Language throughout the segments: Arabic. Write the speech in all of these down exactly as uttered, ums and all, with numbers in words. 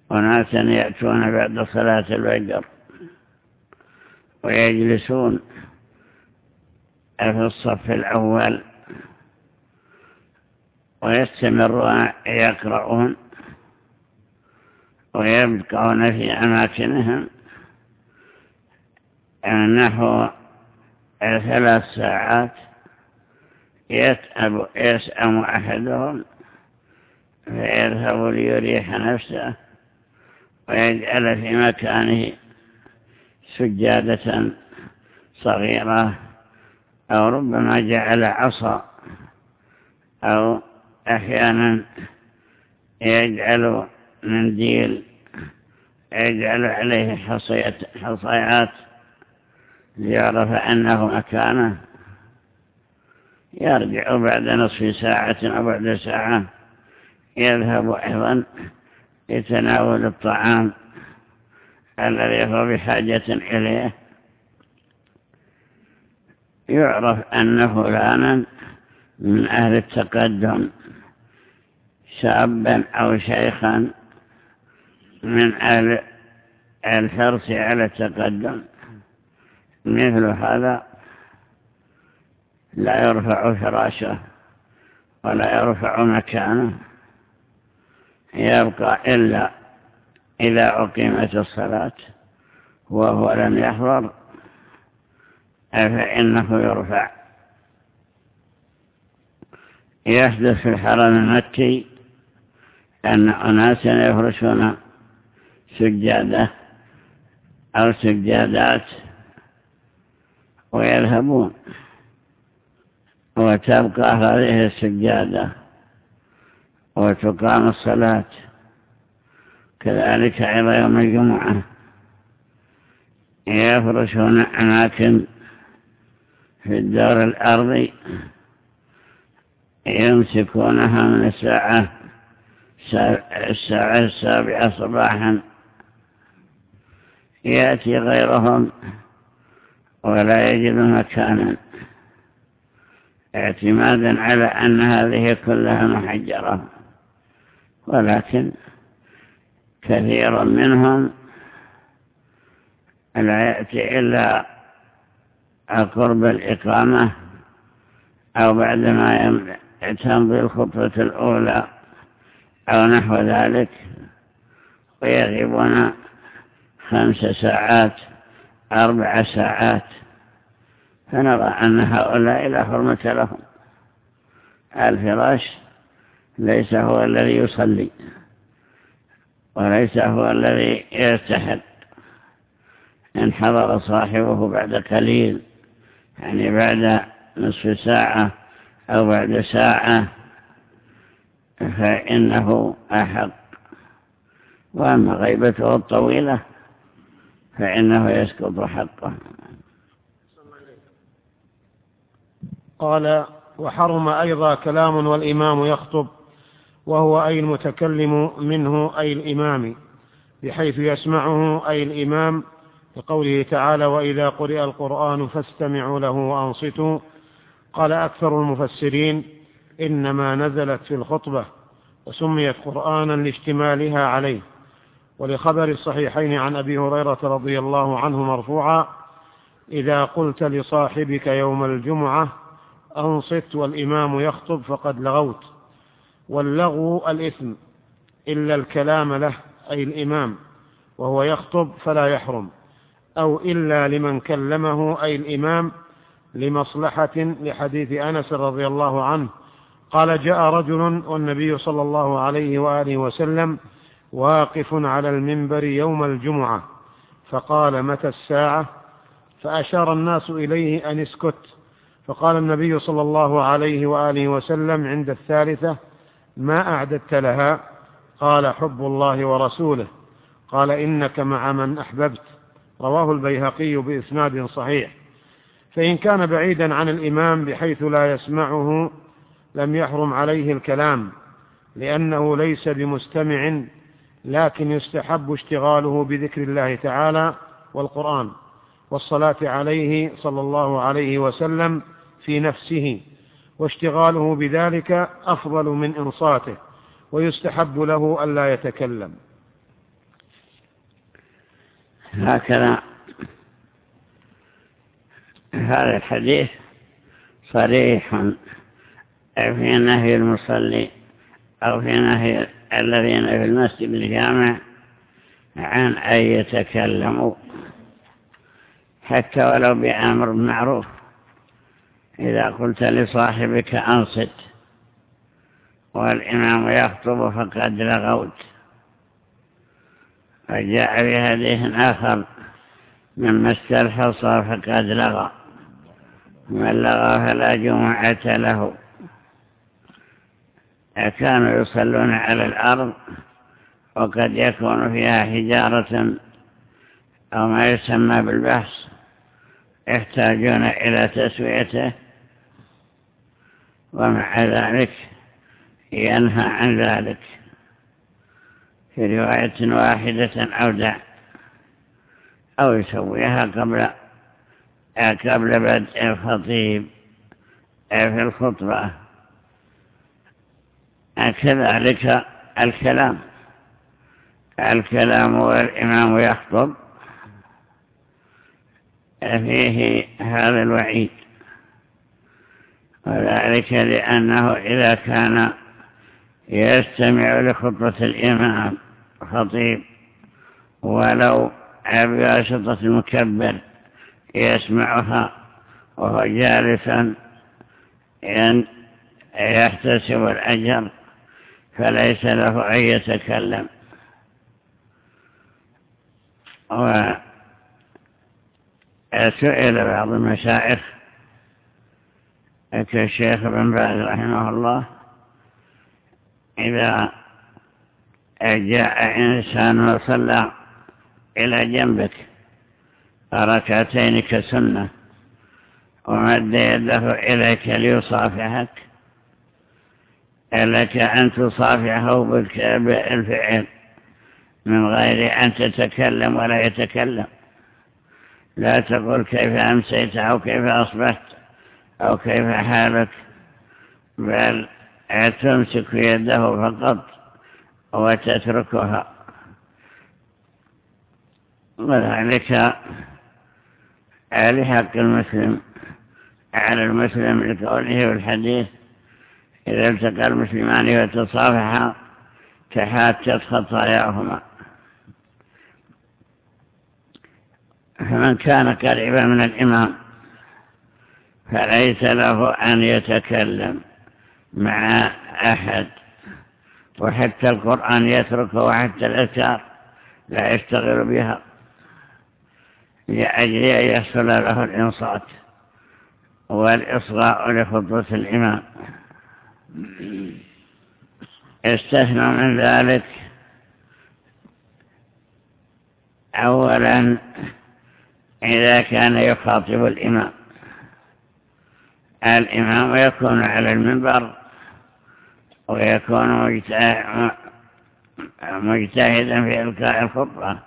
وناسا يأتون بعد صلاة الفجر ويجلسون في الصف الأول ويستمرون يقرؤون ويبقون في أماكنهم نحو ثلاث ساعات. يتعب يسأم أحدهم فيذهب ليريح نفسه ويجعل في مكانه سجادة صغيرة، أو ربما جعل عصا، أو أحيانا يجعل منديل يجعل عليه حصيات ليعرف أنه مكانه. يرجع بعد نصف ساعة أو بعد ساعة، يذهب أيضا يتناول الطعام الذي هو بحاجة إليه. يعرف أن فلانا من أهل التقدم، شابا أو شيخا من أهل الحرص على التقدم. مثل هذا لا يرفع فراشه ولا يرفع مكانه، يبقى إلا إذا أقيمت الصلاة وهو لم يحضر فإنه يرفع. يحدث في الحرم المكي أن أناسا يفرشون سجادة أو سجادات ويذهبون، وتبقى هذه السجادة وتقام الصلاة. كذلك أيضا يوم الجمعة يفرشون أماكن في الدار الأرضي يمسكونها من الساعة الساعة السابعة صباحا. يأتي غيرهم ولا يجد مكانا، اعتمادا على أن هذه كلها محجرة. ولكن كثير منهم لا يأتي إلا قرب الإقامة أو بعدما تمضي الخطوة الأولى أو نحو ذلك، ويغيبون خمس ساعات أربع ساعات. فنرى أن هؤلاء لا حرمة لهم. الفراش ليس هو الذي يصلي وليس هو الذي يستحق. إن حضر صاحبه بعد قليل، يعني بعد نصف ساعة أو بعد ساعة، فإنه أحق. وأما غيبته الطويلة فإنه يسقط حقه. قال: وحرم أيضا كلام والإمام يخطب، وهو أي المتكلم منه أي الإمام، بحيث يسمعه أي الإمام، لقوله تعالى: وإذا قرئ القرآن فاستمعوا له وأنصتوا. قال أكثر المفسرين: إنما نزلت في الخطبة وسميت قرآنا لاشتمالها عليه. ولخبر الصحيحين عن أبي هريرة رضي الله عنه مرفوعا: إذا قلت لصاحبك يوم الجمعة أنصت والإمام يخطب فقد لغوت. واللغو الإثم إلا الكلام له أي الإمام وهو يخطب فلا يحرم، أو إلا لمن كلمه أي الإمام لمصلحة، لحديث أنس رضي الله عنه قال: جاء رجل والنبي صلى الله عليه وآله وسلم واقف على المنبر يوم الجمعة، فقال: متى الساعة؟ فأشار الناس إليه أن اسكت، فقال النبي صلى الله عليه وآله وسلم عند الثالثة: ما أعددت لها؟ قال: حب الله ورسوله. قال: إنك مع من أحببت. رواه البيهقي بإسناد صحيح. فإن كان بعيدا عن الإمام بحيث لا يسمعه لم يحرم عليه الكلام، لأنه ليس بمستمع، لكن يستحب اشتغاله بذكر الله تعالى والقرآن والصلاة عليه صلى الله عليه وسلم في نفسه، واشتغاله بذلك أفضل من إنصاته، ويستحب له ألا يتكلم. هكذا هذا الحديث صريح في نهي المصلي أو في نهي الذين في المسجد الجامع عن أن يتكلموا حتى ولو بأمر معروف. إذا قلت لصاحبك أنصت والإمام يخطب فقد لغوت. وجاء بحديث آخر مما استلحص فقد لغى، من لغى فلا جمعة له. كانوا يصلون على الأرض وقد يكون فيها حجارة أو ما يسمى بالبحث يحتاجون إلى تسويته، ومع ذلك ينهى عن ذلك في رواية واحدة أو دع أو يسويها قبل قبل بدء الخطيب في الخطبة. كذلك الكلام الكلام والإمام يخطب فيه هذا الوعيد، وذلك لأنه إذا كان يستمع لخطبة الإمام خطيب ولو بواسطة المكبر يسمعها وهو جالسا يحتسب الأجر فليس له أن يتكلم. وسئل بعض المشايخ كالشيخ بن باز رحمه الله: إذا جاء إنسان وصلى إلى جنبك ركعتين كسنة ومد يده إليك ليصافحك، لك أن تصافحه بالفعل من غير أن تتكلم ولا يتكلم. لا تقول كيف أمسيت أو كيف أصبحت أو كيف حالك، بل تمسك يده فقط وتتركها. وذلك لحق المسلم على المسلم لقوله والحديث: إذا التقى المسلمان وتصافحا تحاتت خطاياهما. فمن كان قريبا من الإمام فليس له أن يتكلم مع أحد، وحتى القرآن يتركه، وحتى الأذكار لا يشتغل بها لأجل أن يحصل له الإنصات والإصغاء لخطبة الإمام. استثنى من ذلك أولا إذا كان يخاطب الإمام الإمام يكون على المنبر ويكون مجتهدا في إلقاء الخطبة،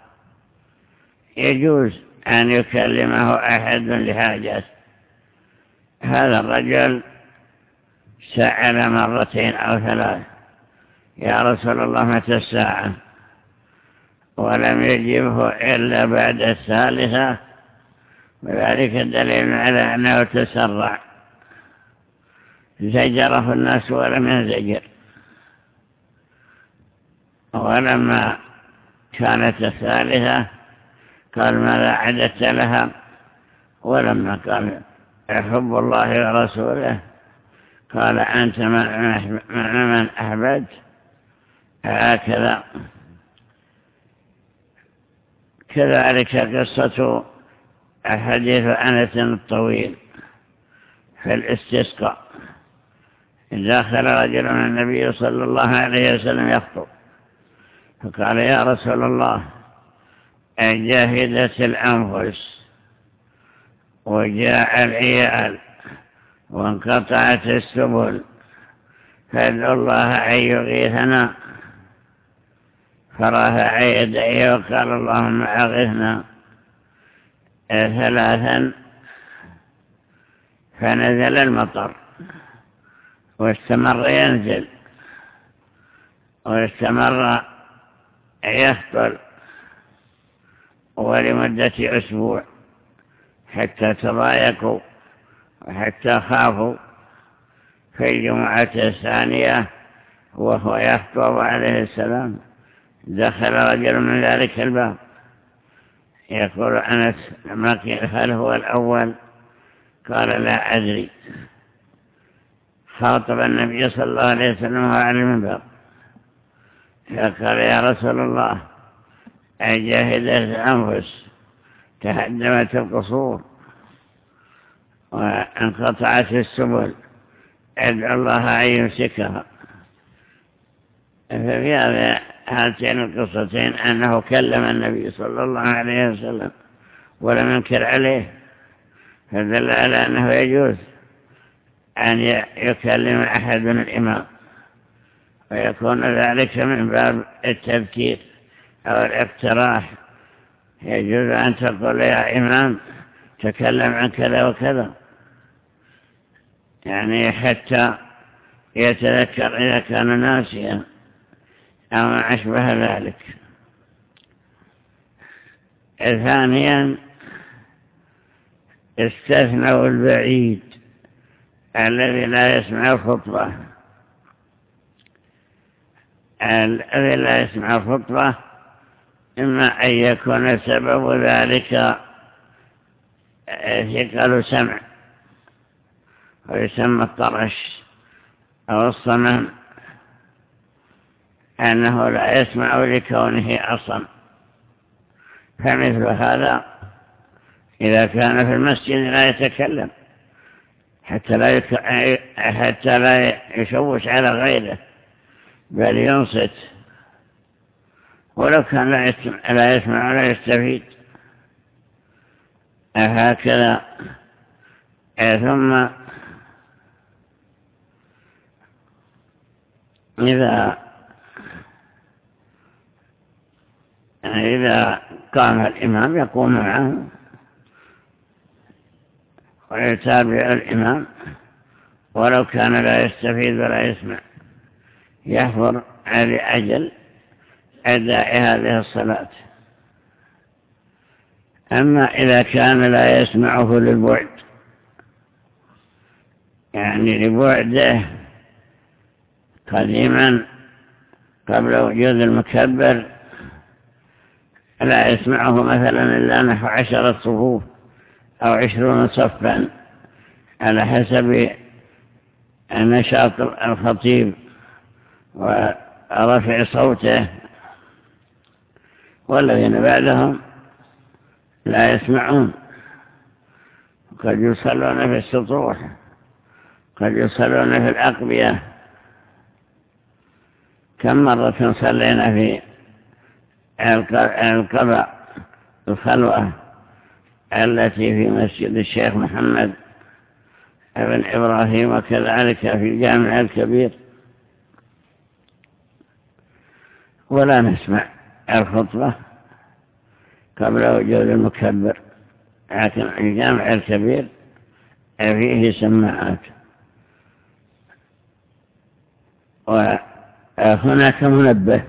يجوز أن يكلمه أحد لحاجات. هذا الرجل سأل مرتين أو ثلاث: يا رسول الله متى الساعة؟ ولم يجبه إلا بعد الثالثة، وذلك دليل على أنه تسرع، زجره الناس ولم ينزجر. ولما كانت الثالثة قال: ماذا عددت لها؟ ولما قال: أحب الله ورسوله، قال: أنت مع من أحببت. هكذا. كذلك قصة حديث أنس الطويل في الاستسقاء: دخل رجل من النبي صلى الله عليه وسلم يخطب فقال: يا رسول الله، جاهدت الأنفس وجاء العيال وانقطعت السبل، فادعوا الله أن يغيثنا. فرفع يديه وقال: اللهم أغثنا ثلاثا، فنزل المطر واستمر ينزل واستمر يخطر، ولمدة أسبوع حتى تضايقوا وحتى خافوا. في الجمعة الثانية وهو يخطب عليه السلام دخل رجل من ذلك الباب. يقول أنس لما قيل هل هو الأول قال لا أدري. خاطب النبي صلى الله عليه وسلم على المنبر فقال يا رسول الله أجاهدت الأنفس تهدمت القصور وانقطعت السبل ادعو الله أن يمسكها. ففي هاتين القصتين أنه كلم النبي صلى الله عليه وسلم ولم ينكر عليه، فدل على أنه يجوز أن يكلم أحد من الإمام، ويكون ذلك من باب التذكير أو الاقتراح. يجوز أن تقول يا إمام تكلم عن كذا وكذا، يعني حتى يتذكر إذا كان ناسيا أو ما أشبه ذلك. ثانيا استثنوا البعيد الذي لا يسمع الخطبة. الذي لا يسمع الخطبة إما أن يكون سبب ذلك ثقل سمع ويسمى الطرش أو الصمم، أنه لا يسمع لكونه أصم. فمثل هذا إذا كان في المسجد لا يتكلم حتى لا يك... حتى لا يشوش على غيره بل ينصت، ولو كان لا يسمع, لا يسمع ولا يستفيد. هكذا. ثم إذا إذا قام الإمام يقوم معه ويتابع الإمام ولو كان لا يستفيد ولا يسمع، يحضر لأجل أداء هذه الصلاة. أما إذا كان لا يسمعه للبعد، يعني لبعده قديما قبل وجود المكبر لا يسمعه مثلا إلا نحو عشرة صفوف أو عشرون صفا على حسب نشاط الخطيب ورفع صوته، والذين بعدهم لا يسمعون، قد يصلون في السطوح، قد يصلون في الأقبية. كم مرة صلينا في القضاء الخلوة التي في مسجد الشيخ محمد بن إبراهيم، وكذلك في الجامع الكبير، ولا نسمع الخطبة قبل وجود المكبر، لكن الجامع الكبير فيه سماعات. وهناك منبه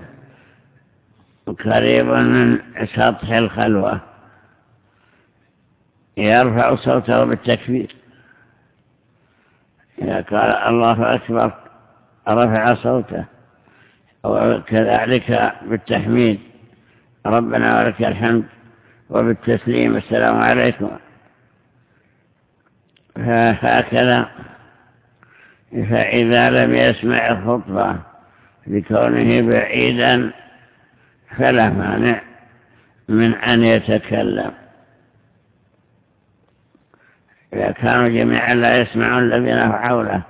قريب من سطح الخلوة يرفع صوته بالتكبير، إذا قال الله أكبر رفع صوته، وكذلك بالتحميد ربنا ولك الحمد، وبالتسليم السلام عليكم. فهكذا. فإذا لم يسمع الخطبة لكونه بعيدا فلا مانع من أن يتكلم. إذا كانوا جميعا لا يسمعون الذين حوله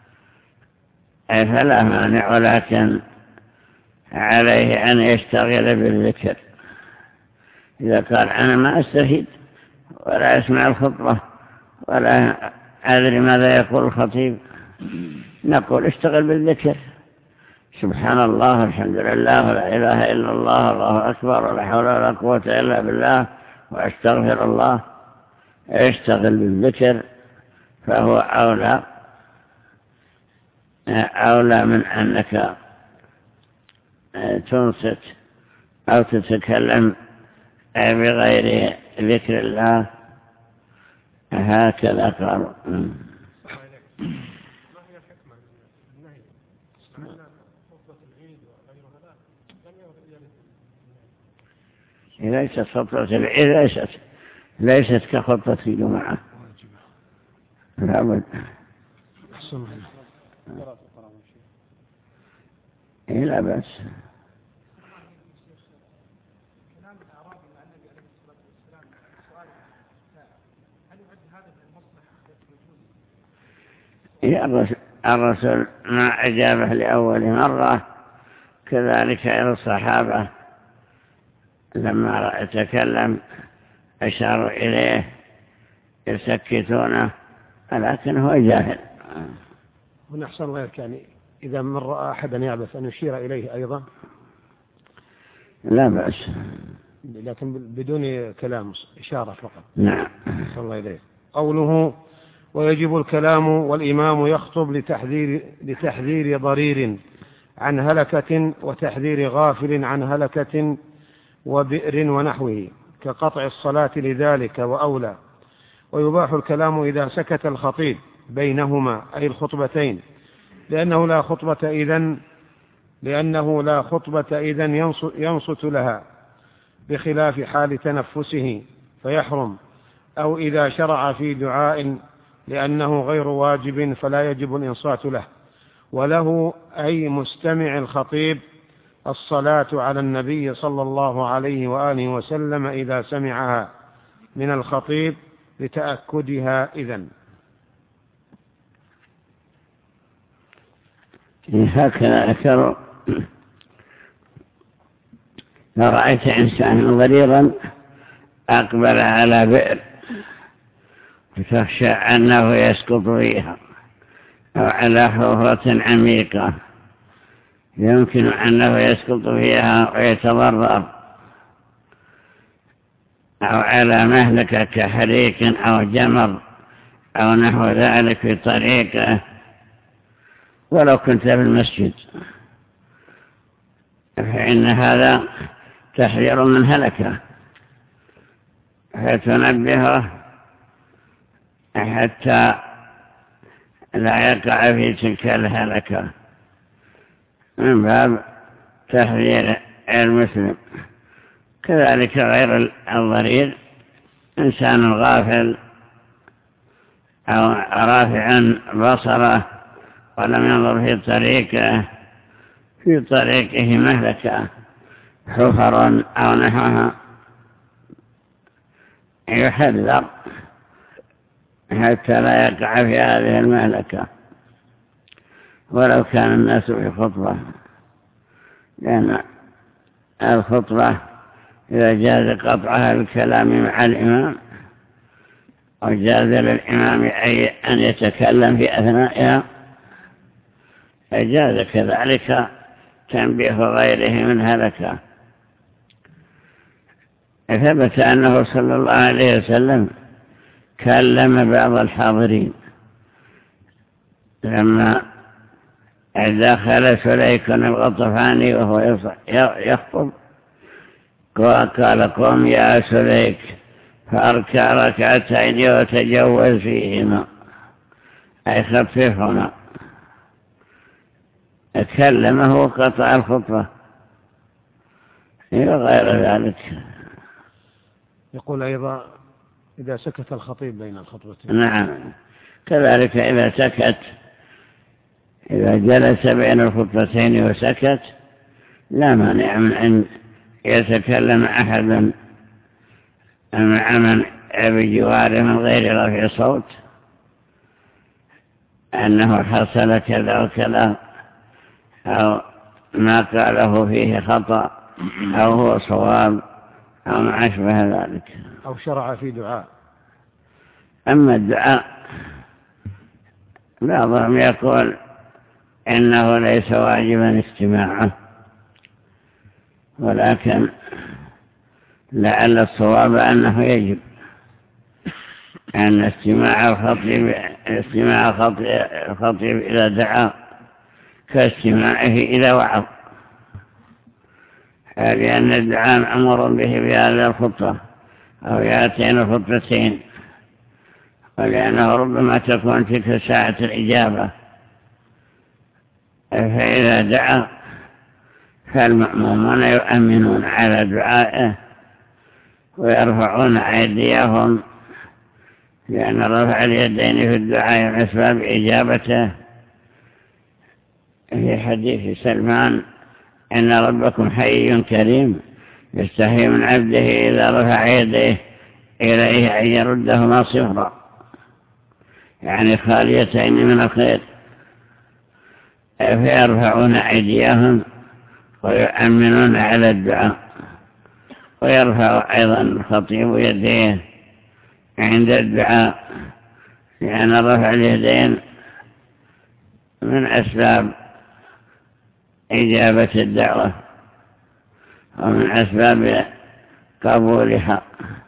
فلا مانع، ولكن عليه أن يشتغل بالذكر. إذا قال أنا ما أستفيد ولا أسمع الخطبة ولا أدري ماذا يقول الخطيب، نقول اشتغل بالذكر، سبحان الله الحمد لله ولا إله إلا الله الله أكبر ولا حول ولا قوة إلا بالله وأستغفر الله. اشتغل بالذكر، فهو أولى أولى من أنك تنصت أو تتكلم بغير ذكر الله هكذا قالوا. ليست خطبة العيد ليست ليست كخطبة الجمعة. لا بد. إيه لا بس. الرسول ما أجابه لأول مرة، كذلك إلى الصحابة لما تكلم أشاروا إليه يسكتونه، لكن هو جاهل. ونحسن غيرك يعني إذا من رأى أحدا يعبث أن يشير إليه أيضا لا بأس، لكن بدون كلام، إشارة فقط. نعم. صلى الله عليه. قوله ويجب الكلام والإمام يخطب لتحذير, لتحذير ضرير عن هلكة وتحذير غافل عن هلكة وبئر ونحوه كقطع الصلاة لذلك وأولى. ويباح الكلام إذا سكت الخطيب بينهما أي الخطبتين، لأنه لا خطبة إذن لأنه لا خطبة إذن ينصت لها، بخلاف حال تنفسه فيحرم، أو إذا شرع في دعاء لأنه غير واجب فلا يجب الإنصات له. وله أي مستمع الخطيب الصلاة على النبي صلى الله عليه وآله وسلم إذا سمعها من الخطيب لتأكدها إذن. هكذا ذكروا: لو رأيت إنسانا ضريرا أقبل على بئر فتخشى أنه يسقط فيها، أو على حفرة عميقة يمكن أنه يسقط فيها ويتضرر، أو على مهلكة كحريق أو جمر أو نحو ذلك في طريقه، ولو كنت في المسجد، فإن هذا تحذير من هلكة، فتنبهه حتى لا يقع في تلك الهلكة، من باب تحذير المسلم. كذلك غير الضرير، إنسان غافل أو رافع بصره ولم ينظر في طريقه في طريقه مهلكة حفر أو نحوها، يحذر حتى لا يقع في هذه المهلكة، ولو كان الناس في خطبة، لأن الخطبة إذا جاز قطعها الكلام مع الإمام، أو جاز للإمام أي أن يتكلم في أثنائها، جاز كذلك تنبيه غيره من هلكة. ثبت أنه صلى الله عليه وسلم كلم بعض الحاضرين لما دخل سليك الغطفاني وهو يخطب، وقال: قم يا سليك فأركع ركعتين وتجوز فيهما، أي خففهما. كلمه وقطع الخطبة وغير ذلك. يقول أيضا: إذا سكت الخطيب بين الخطبتين. نعم، كذلك إذا سكت، إذا جلس بين الخطبتين وسكت، لا مانع من أن يتكلم أحد مع من بجواره من غير رفع صوت أنه حصل كذا وكذا، أو ما قاله فيه خطأ أو هو صواب أو ما أشبه ذلك، أو شرع في دعاء. أما الدعاء بعضهم يقول إنه ليس واجبا استماعه، ولكن لعل الصواب أنه يجب أن استماع الخطيب استماع الخطيب إذا دعا كاستماعه إذا وعظ، لأن الدعاء مأمور به في هذه الخطة أو هاتين الخطتين، ولأنه ربما تكون تلك ساعة الإجابة، فإذا دعا فالمأمومون يؤمنون على دعائه ويرفعون أيديهم، لأن رفع اليدين في الدعاء من أسباب إجابته. في حديث سلمان إن ربكم حي كريم يستحي من عبده إذا رفع يديه إليه أن يردهما صفرا، يعني خاليتين من الخير، فيرفعون أيديهم ويؤمنون على الدعاء. ويرفع أيضا الخطيب يديه عند الدعاء، لأن رفع اليدين من أسباب إجابة الدعوة ومن أسباب قبولها.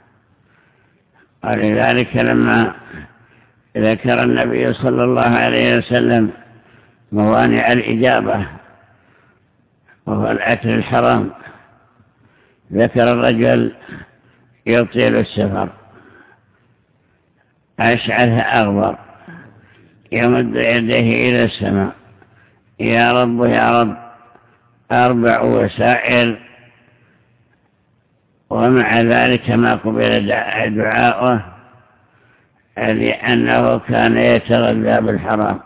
ولذلك لما ذكر النبي صلى الله عليه وسلم موانع الإجابة وهو الأكل الحرام، ذكر الرجل يطيل السفر أشعث أغبر يمد يديه إلى السماء يا رب يا رب أربع وسائل، ومع ذلك ما قبل دعاؤه لأنه كان يتغذى بالحرام.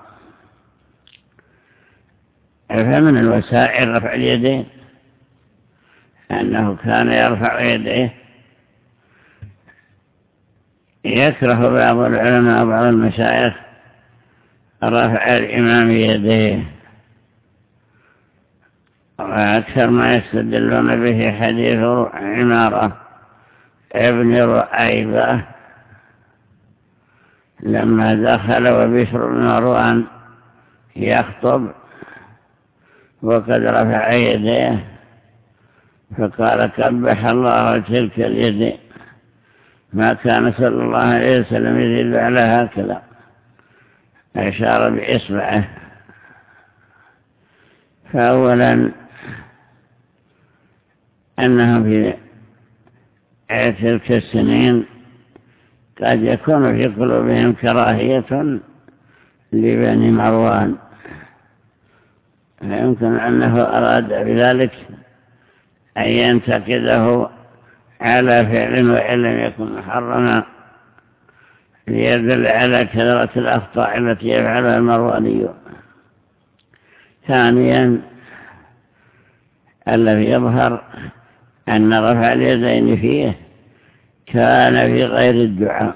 فمن الوسائل رفع اليدين، أنه كان يرفع يديه. يكره بعض العلماء وبعض المشايخ رفع الإمام يديه، وأكثر ما يستدلون به حديث عمارة ابن رؤيبة لما دخل وبشر بن مروان يخطب وقد رفع يديه فقال قبح الله تلك اليد، ما كان صلى الله عليه وسلم يزيد على هكذا، أشار بإصبعه. فأولا أنه في تلك السنين قد يكون في قلوبهم كراهية لبني مروان، فيمكن أنه أراد بذلك أن ينتقده على فعل وإن لم يكن محرما، ليدل على كثرة الأخطاء التي يفعلها المرواني. ثانيا الذي يظهر أن رفع اليدين فيه كان في غير الدعاء،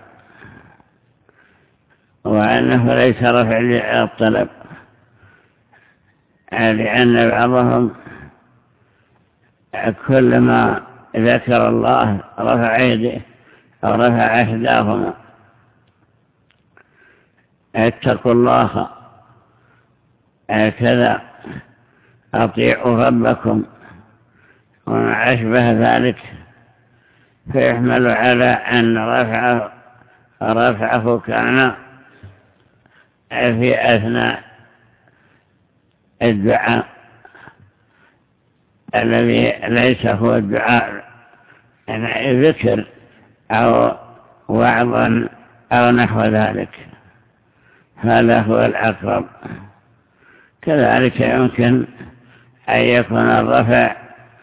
وأنه ليس رفع الطلب، لأن بعضهم كلما ذكر الله رفع يده أو رفع إحداهما. اتقوا الله هكذا، أطيعوا ربكم، وما أشبه ذلك، فيحمل على أن رفعه, رفعه كان في أثناء الدعاء الذي ليس هو الدعاء، يعني ذكر أو وعظا أو نحو ذلك، هذا هو الأقرب. كذلك يمكن أن يكون الرفع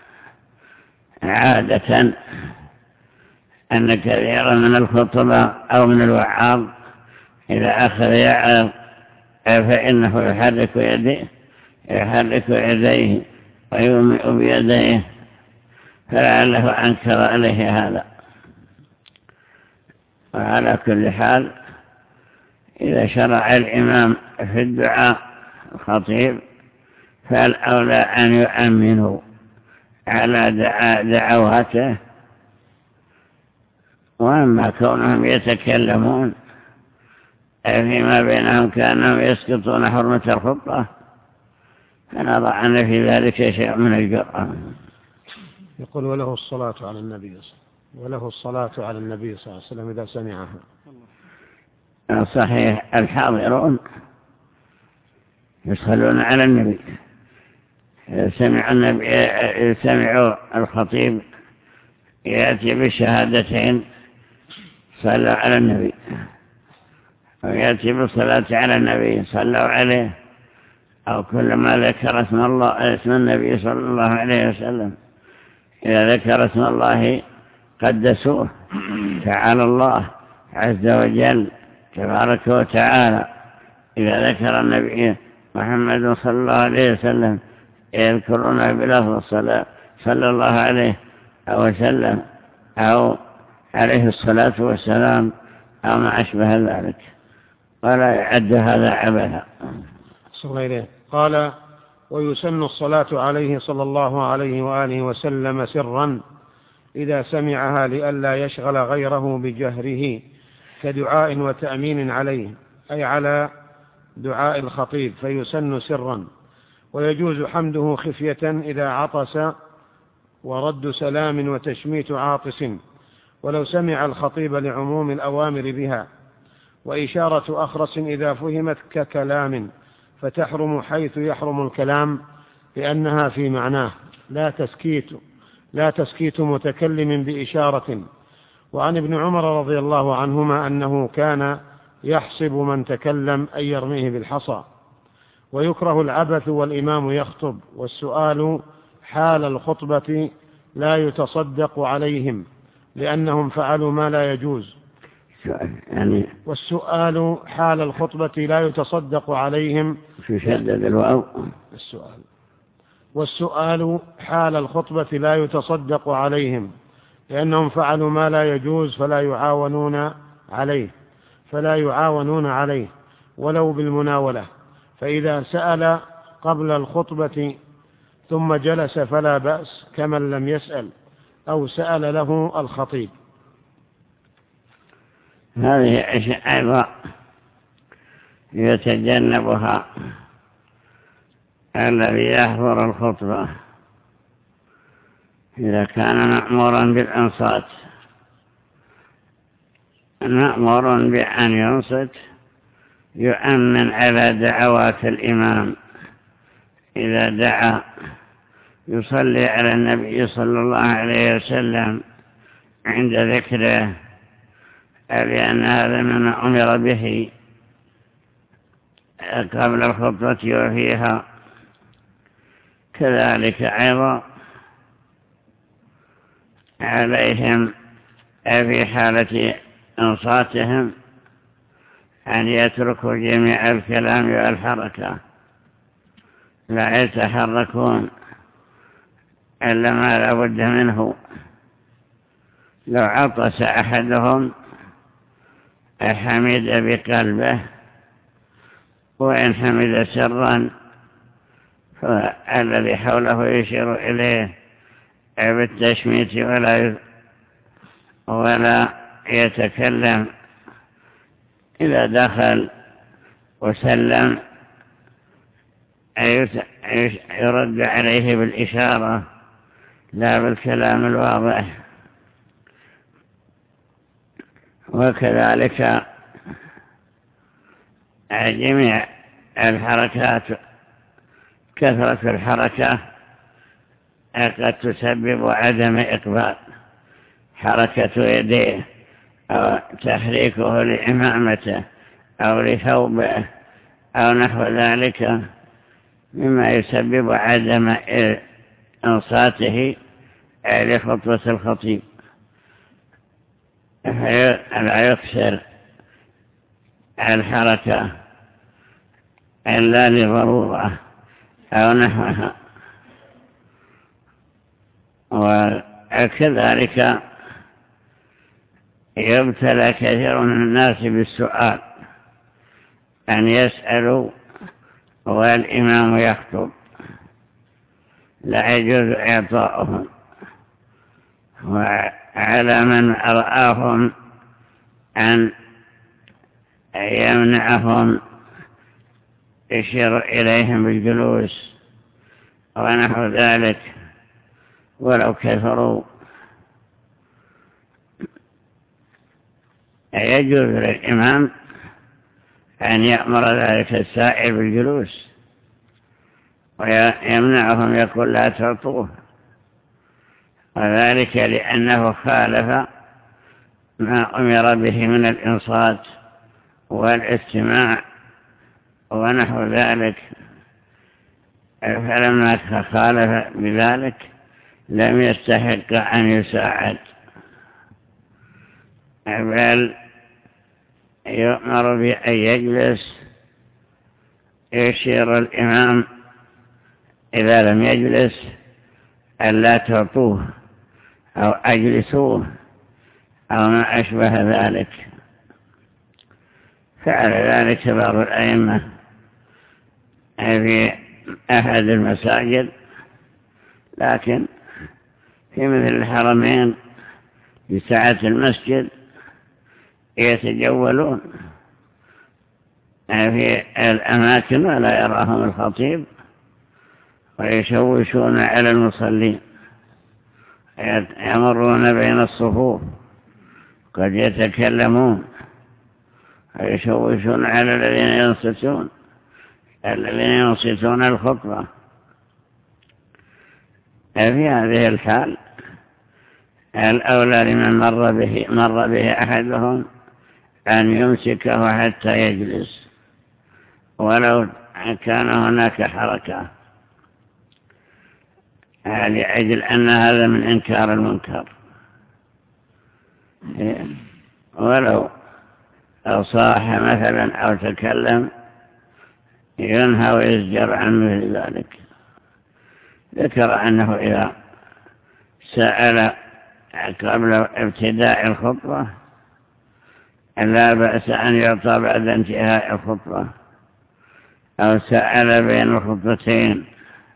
عادة، أن كثيرا من الخطبة أو من الوعاظ إذا أخذ يعظ فإنه يحرك يديه يحرك يديه ويومئ بيديه، فلعله أنكر عليه هذا. وعلى كل حال إذا شرع الإمام في الدعاء الخطيب فالأولى أن يؤمنوا على دعواته، وأما كونهم يتكلمون فيما بينهم كانهم يسقطون حرمة الخطبة، فنضع أن في ذلك شيء من الجرأة. يقول وله الصلاة على النبي وله الصلاة على النبي صلى الله عليه وسلم إذا سمعها. صحيح، الحاضرون يصلون على النبي سمعوا النبي سمعوا الخطيب يأتي بالشهادتين صلوا على النبي، ويأتي بالصلاة على النبي صلوا عليه، أو كلما ذكر اسم الله اسم النبي صلى الله عليه وسلم إذا ذكر اسم الله قدسوه. تعالى الله عز وجل تبارك وتعالى إذا ذكر النبي محمد صلى الله عليه وسلم يذكرون بلفظ الصلاة صلى الله عليه وسلم أو عليه الصلاة والسلام أو ما أشبه ذلك، ولا يعد هذا عبثا. صلى الله عليه قال: ويسن الصلاة عليه صلى الله عليه وآله وسلم سرا إذا سمعها لئلا يشغل غيره بجهره، كدعاء وتأمين عليه، أي على دعاء الخطيب، فيسن سرا. ويجوز حمده خفية إذا عطس، ورد سلام وتشميت عاطس، ولو سمع الخطيب لعموم الأوامر بها. وإشارة أخرس إذا فهمت ككلام، فتحرم حيث يحرم الكلام لأنها في معناه، لا تسكيت لا تسكيت متكلم بإشارة. وعن ابن عمر رضي الله عنهما أنه كان يحسب من تكلم أن يرميه بالحصى. ويكره العبث والإمام يخطب، والسؤال حال الخطبة لا يتصدق عليهم لأنهم فعلوا ما لا يجوز. يعني والسؤال حال الخطبة لا يتصدق عليهم في شدد الواو السؤال والسؤال حال الخطبة لا يتصدق عليهم لأنهم فعلوا ما لا يجوز فلا يعاونون عليه فلا يعاونون عليه ولو بالمناولة. فإذا سأل قبل الخطبة ثم جلس فلا بأس كمن لم يسأل أو سأل له الخطيب. هذه أشياء أيضا يتجنبها الذي يحضر الخطبة إذا كان مأمورا بالإنصات، مأمور بأن ينصت يؤمن على دعوات الإمام إذا دعا، يصلي على النبي صلى الله عليه وسلم عند ذكره، لأن هذا مما أمر به قبل الخطبة وفيها. كذلك أيضا عليهم في حالة إنصاتهم أن يتركوا جميع الكلام والحركة، لا يتحركون إلا ما لا بد منه. لو عطس أحدهم حمد بقلبه، وإن حمد سرا فالذي حوله يشير إليه بالتشميت ولا ولا يتكلم. إذا دخل وسلم يرد عليه بالإشارة لا بالكلام الواضح. وكذلك جميع الحركات، كثرة الحركة قد تسبب عدم إقبال، حركة يديه أو تحريكه لإمامته أو لثوبه أو نحو ذلك مما يسبب عدم إنصاته لخطبة الخطيب. لا يكثر الحركة إلا لضرورة أو نحوها. وكذلك يبتلى كثير من الناس بالسؤال، أن يسألوا والإمام يخطب، لا يجوز إعطاؤهم. وعلى من رآهم أن يمنعهم يشير إليهم بالجلوس ونحو ذلك ولو كثروا. يجوز للإمام أن يأمر ذلك السائل بالجلوس ويمنعهم يقول لا تعطوه، وذلك لأنه خالف ما أمر به من الإنصات والاستماع ونحو ذلك، فلما خالف بذلك لم يستحق أن يساعد، بل يؤمر بأن يجلس، يشير الإمام إذا لم يجلس ألا تعطوه أو أجلسوه أو ما أشبه ذلك. فعل ذلك بعض الأئمة في أحد المساجد، لكن في مثل الحرمين في ساعة المسجد يتجولون في الأماكن ولا يراهم الخطيب ويشوشون على المصلين، يمرون بين الصفوف قد يتكلمون ويشوشون على الذين ينصتون الذين ينصتون الخطبة. في هذه الحال الأولى لمن مر به, مر به أحدهم أن يمسكه حتى يجلس ولو كان هناك حركة، لأجل أن هذا من إنكار المنكر، ولو صاح مثلا أو تكلم ينهى ويزجر عن مثل ذلك. ذكر أنه إذا سأل قبل ابتداء الخطبة لا بأس أن يعطى بعد انتهاء الخطبة، أو سأل بين الخطبتين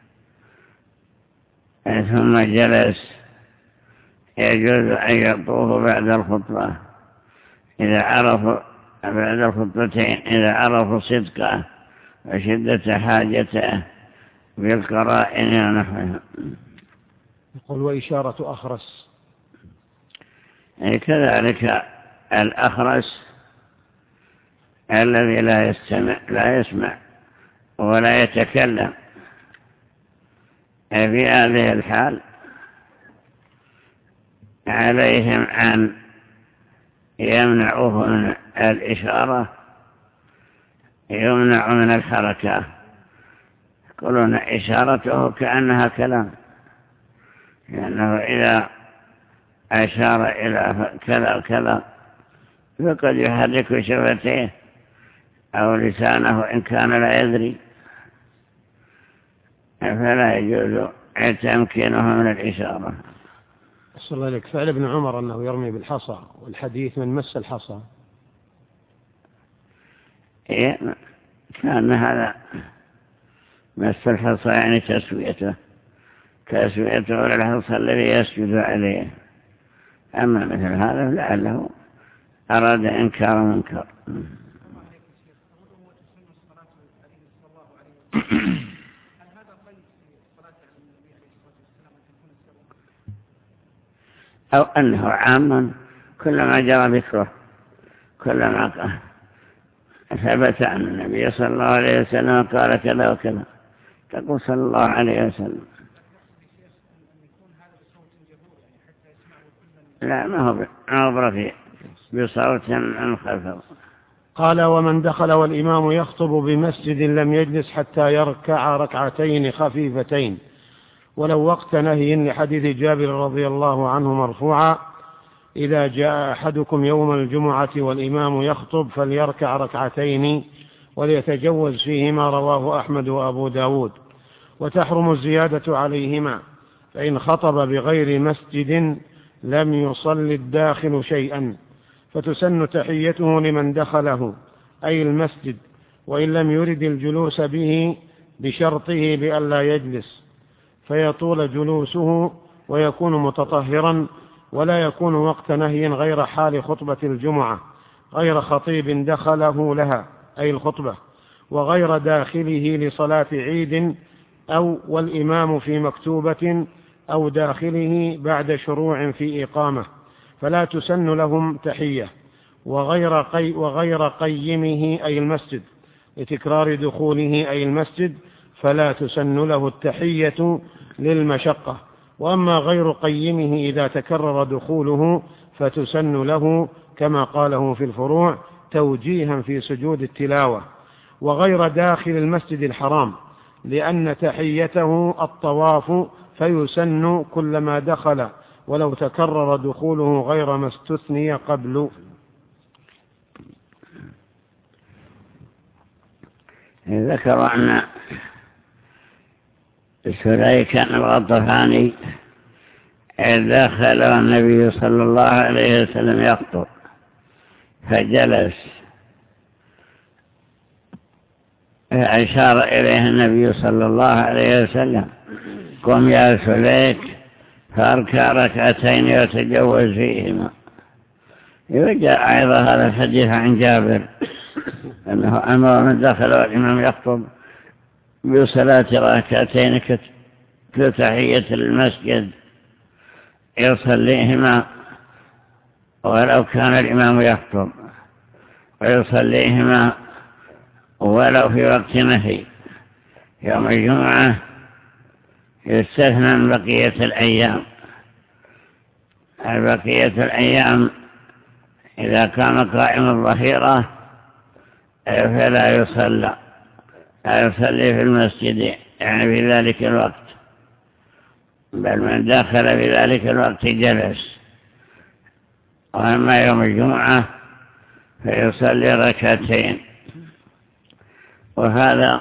ثم جلس يجوز أن يعطوه بعد الخطبة إذا عرفوا بعد الخطبتين إذا عرفوا صدقه وشدة حاجته بالقرائن ونحوها. يقول وإشارة أخرس، كذلك الأخرس الذي لا يستمع لا يسمع ولا يتكلم، في هذه الحال عليهم أن يمنعوه من الإشارة، يمنع من الحركة، يقولون إشارته كأنها كلام، لأنه إذا أشار إلى كذا كذا فقد يحرك شفتيه أو لسانه إن كان لا يدري، فلا يجوز تمكينه من الإشارة. صلى الله عليك. فعل ابن عمر أنه يرمي بالحصى، والحديث من مس الحصى. إيه كان هذا مس الحصى يعني تسويته تسويته للحصى الذي يسجد عليه، أما مثل هذا لعله أراد إنكار منكر. أو أنه عاما كلما جرى ذكره، كلما ثبت عن النبي صلى الله عليه وسلم قال كذا وكذا تقول صلى الله عليه وسلم. لا ما هو برفيع بصوت منخفض. قال ومن دخل والإمام يخطب بمسجد لم يجلس حتى يركع ركعتين خفيفتين، ولو وقت نهي لحديث جابر رضي الله عنه مرفوعا إذا جاء أحدكم يوم الجمعة والإمام يخطب فليركع ركعتين وليتجوز فيهما، رواه أحمد وأبو داود. وتحرم الزيادة عليهما، فإن خطب بغير مسجد لم يصل الداخل شيئا، فتسن تحيته لمن دخله أي المسجد، وإن لم يرد الجلوس به بشرطه بألا يجلس، فيطول جلوسه ويكون متطهرا، ولا يكون وقت نهي غير حال خطبة الجمعة، غير خطيب دخله لها أي الخطبة، وغير داخله لصلاة عيد أو والإمام في مكتوبة أو داخله بعد شروع في إقامة، فلا تسن لهم تحية، وغير, قي وغير قيمه أي المسجد لتكرار دخوله أي المسجد، فلا تسن له التحية للمشقة. وأما غير قيمه إذا تكرر دخوله فتسن له كما قاله في الفروع توجيها في سجود التلاوة. وغير داخل المسجد الحرام لأن تحيته الطواف فيسن كلما دخل ولو تكرر دخوله غير ما استثني قبل. ذكر أن سليك الغطفاني دخل النبي صلى الله عليه وسلم يخطب فجلس أشار إليه النبي صلى الله عليه وسلم قم يا سليك فاركع ركعتين وتجوز فيهما. وجاء أيضا هذا الحديث عن جابر أنه أمر من دخل والإمام يخطب بصلاة ركعتين كتحية المسجد يصليهما ولو كان الإمام يخطب ويصليهما ولو في وقت نهي. يوم الجمعة يستثنى من بقية الأيام. بقية الأيام إذا كان قائم الظهيرة فلا يصلى لا يصلي في المسجد يعني في ذلك الوقت، بل من دخل في ذلك الوقت جلس. وأما يوم الجمعة فيصلي ركعتين. وهذا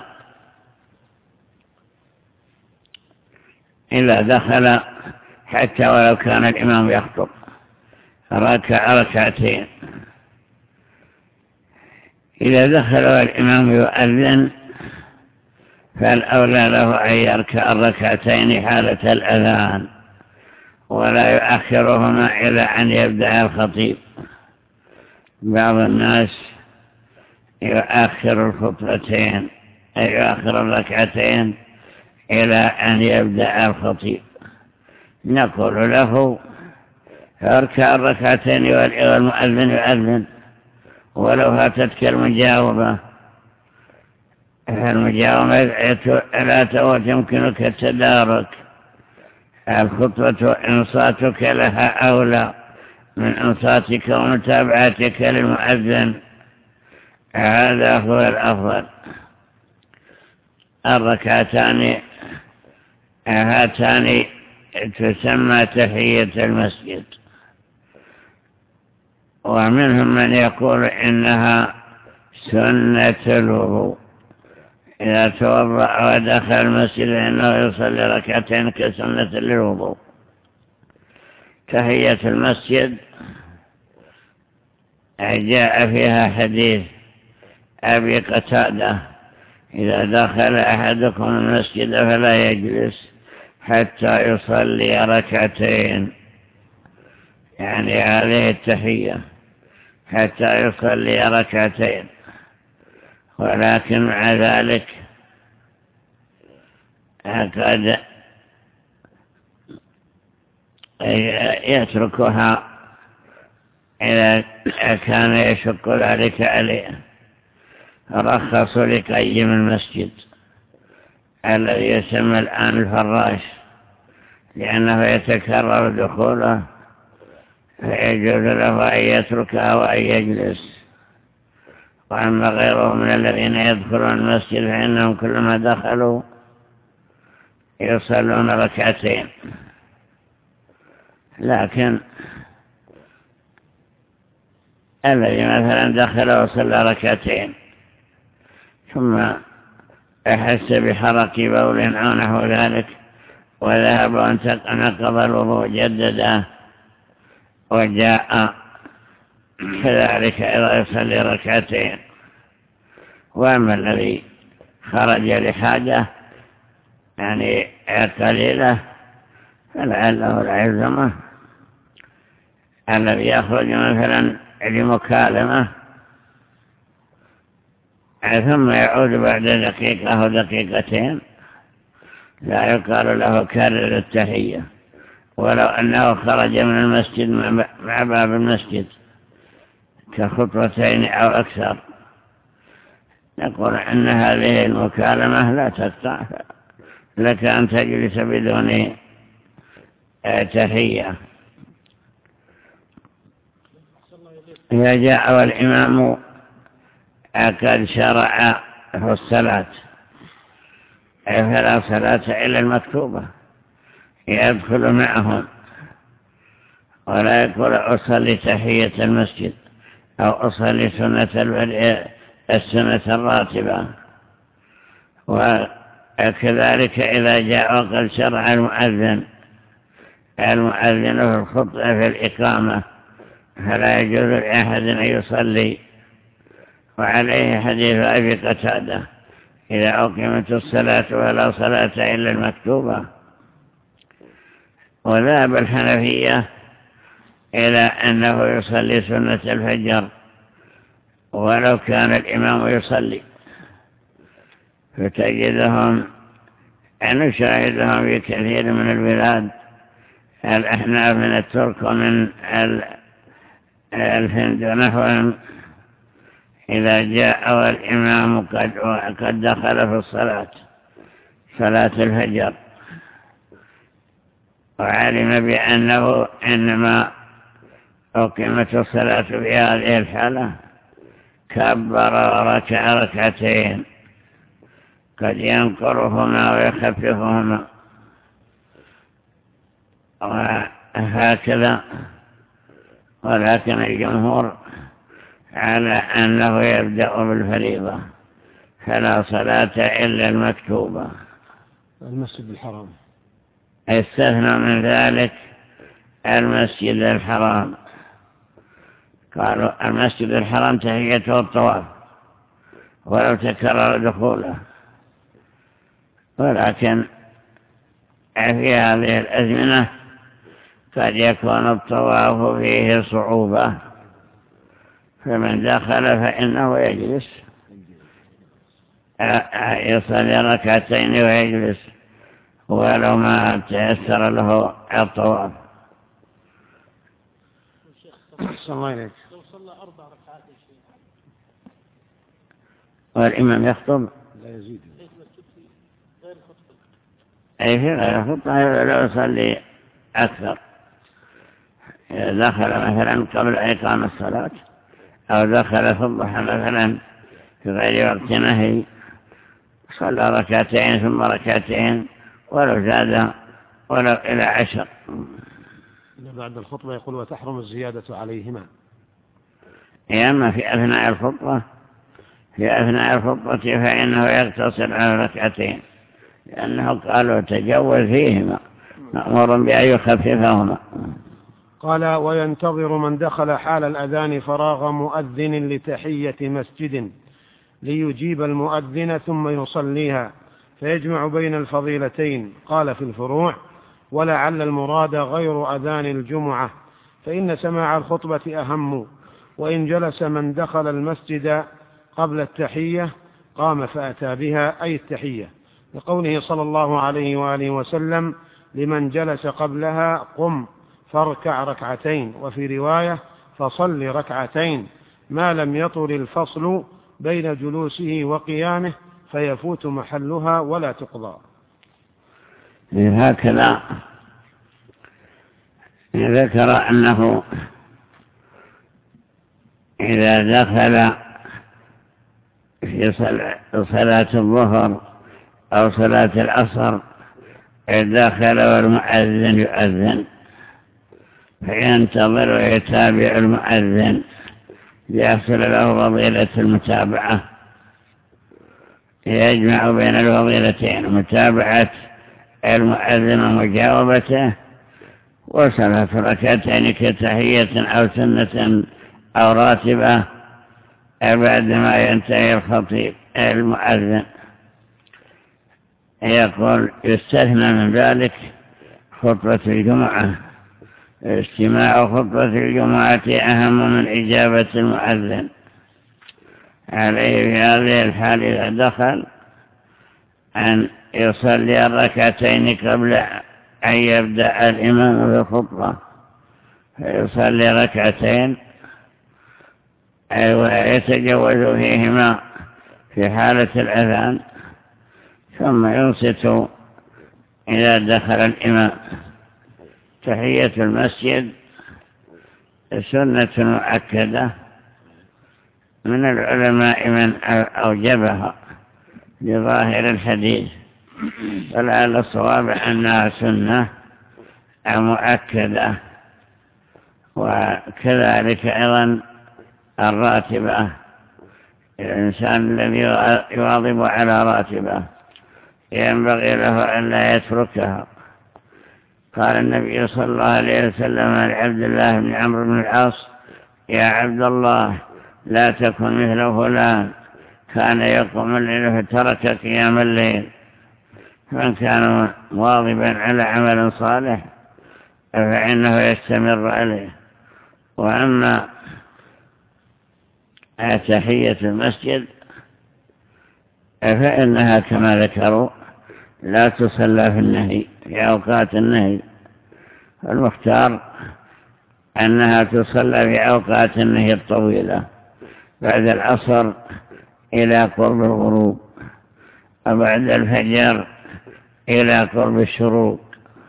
إذا دخل حتى ولو كان الإمام يخطب ركع ركعتين. إذا دخل والإمام يؤذن فالأولى له أن يركع الركعتين حالة الأذان ولا يؤخرهما إلى أن يبدأ الخطيب. بعض الناس يؤخر الخطبتين أي يؤخر الركعتين إلى أن يبدأ الخطيب. نقول له اركع الركعتين والمؤذن يؤذن ولو فاتتك المجاوبة. المجاوبة لا يمكنك التدارك. الخطبة إنصاتك لها أولى من إنصاتك ومتابعتك للمؤذن. هذا هو الأفضل. الركعتان هاتان تسمى تحية المسجد. ومنهم من يقول إنها سنة الوضوء. إذا توضأ ودخل المسجد إنه يصلي ركعتين كسنة للوضوء. تحية المسجد جاء فيها حديث أبي قتادة إذا دخل أحدكم المسجد فلا يجلس حتى يصلي ركعتين، يعني هذه التحية حتى يصلي ركعتين. ولكن مع ذلك قد يتركها إذا كان يشق ذلك عليه. رخص لقيم المسجد الذي يسمى الآن الفراش لأنه يتكرر دخوله فيجوز له أن يتركها وأن يجلس. وأما غيره من الذين يدخلون المسجد فإنهم كلما دخلوا يصلون ركعتين. لكن الذي مثلا دخل وصلى ركعتين ثم أحس بحرق بول أو نحو ذلك وذهب ونقض الوضوء جدده وجاء كذلك إذا يصلي ركعتين. وأما الذي خرج لحاجة يعني قليلة فلعله العزمة. الذي يخرج مثلا لمكالمة ثم يعود بعد دقيقة أو دقيقتين لا يقال له كرر التحية ولو أنه خرج من المسجد مع باب المسجد كخطوتين أو أكثر. نقول أن هذه المكالمة لا تقطع، لك أن تجلس بدون تحية. إذا جاء والإمام قد شرع في الصلاة فلا صلاة إلا المكتوبة، يدخل معهم ولا يقول أصلي تحية المسجد أو أصلي سنة السنة الراتبة. وكذلك إذا جاء وقد شرع المؤذن المؤذن في الخطبة في الإقامة فلا يجوز لأحد أن يصلي. وعليه حديث أبي قتادة إذا أقيمت الصلاة ولا صلاة إلا المكتوبة. وذهب الحنفية إلى أنه يصلي سنة الفجر ولو كان الإمام يصلي، فتجدهم أن نشاهدهم في كثير من البلاد، الأحناف من الترك ومن الهند ونحوهم، إذا جاء والإمام قد, قد دخل في الصلاة صلاة الفجر وعلم بأنه إنما أقيمت الصلاة في هذه الحالة كبر وركع ركعتين قد ينقرهما ويخففهما. وهكذا، ولكن الجمهور على أنه يبدأ بالفريضة فلا صلاة إلا المكتوبة. المسجد الحرام استثنى من ذلك المسجد الحرام، قالوا المسجد الحرام تحيته الطواف ولو تكرر دخوله، ولكن في هذه الأزمنة قد يكون الطواف فيه صعوبة، فمن دخل فإنه يجلس يصلي ركعتين ويجلس ولو ما تيسر له الطواف. صلى الله عليك. لو صلى أربع ركعات والإمام يخطب لا يزيد غير خطبة، أي في غير خطبة لو يصلي أكثر، دخل مثلا قبل إقام الصلاة أو دخل في الضحى مثلا في غير وقت نهي صلى ركعتين ثم ركعتين ولو زاد ولو إلى عشر. بعد الخطبة يقول وتحرم الزيادة عليهما. أما في أثناء الخطبة في أثناء الخطبة فإنه يقتصر على ركعتين، لأنه قالوا تجوز فيهما مأمور بأن يخففهما. قال وينتظر من دخل حال الأذان فراغ مؤذن لتحية مسجد ليجيب المؤذن ثم يصليها فيجمع بين الفضيلتين. قال في الفروع ولعل المراد غير أذان الجمعة، فإن سماع الخطبة أهم. وإن جلس من دخل المسجد قبل التحية قام فأتى بها أي التحية، لقوله صلى الله عليه وآله وسلم لمن جلس قبلها قم فاركع ركعتين، وفي رواية فصل ركعتين ما لم يطل الفصل بين جلوسه وقيامه فيفوت محلها ولا تقضى. هكذا ذكر أنه إذا دخل في صلاة الظهر أو صلاة العصر دخل والمؤذن يؤذن فينتظر ويتابع المؤذن ليحصل له فضيلة المتابعة، يجمع بين الفضيلتين متابعة المؤذن ومجاوبته وصلاة ركعتين كتحية أو سنة أو راتبة بعدما ينتهي الخطيب المؤذن. يقول يستثنى من ذلك خطبة الجمعة، استماع خطبة الجمعة أهم من إجابة المؤذن عليه في هذه الحال إذا دخل أن يصلي الركعتين قبل أن يبدأ الإمام في الخطبة، فيصلي ركعتين ويتجوز فيهما في حالة الأذان، ثم ينصت إذا دخل الإمام. تحية المسجد سنة مؤكدة من العلماء من أوجبها لظاهر الحديث، ولعل الصواب أنها سنة مؤكدة. وكذلك أيضا الراتبة، الإنسان الذي يواظب على راتبة ينبغي له أن لا يتركها. قال النبي صلى الله عليه وسلم لعبد الله بن عمرو بن العاص: يا عبد الله لا تكن مثل فلان كان يقوم الليل فترك قيام الليل. من كان واظبا على عمل صالح فإنه يستمر عليه. وأما تحية المسجد فإنها كما ذكروا لا تصلى في النهي، في أوقات النهي. المختار أنها تصلى في أوقات النهي الطويلة بعد العصر إلى قرب الغروب، وبعد الفجر إلى قرب الشروق،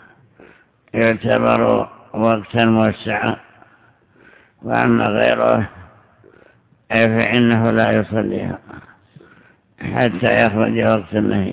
يعتبر وقتا موسعا. وأما غيره فإنه لا يصليها حتى يخرج وقت النهي.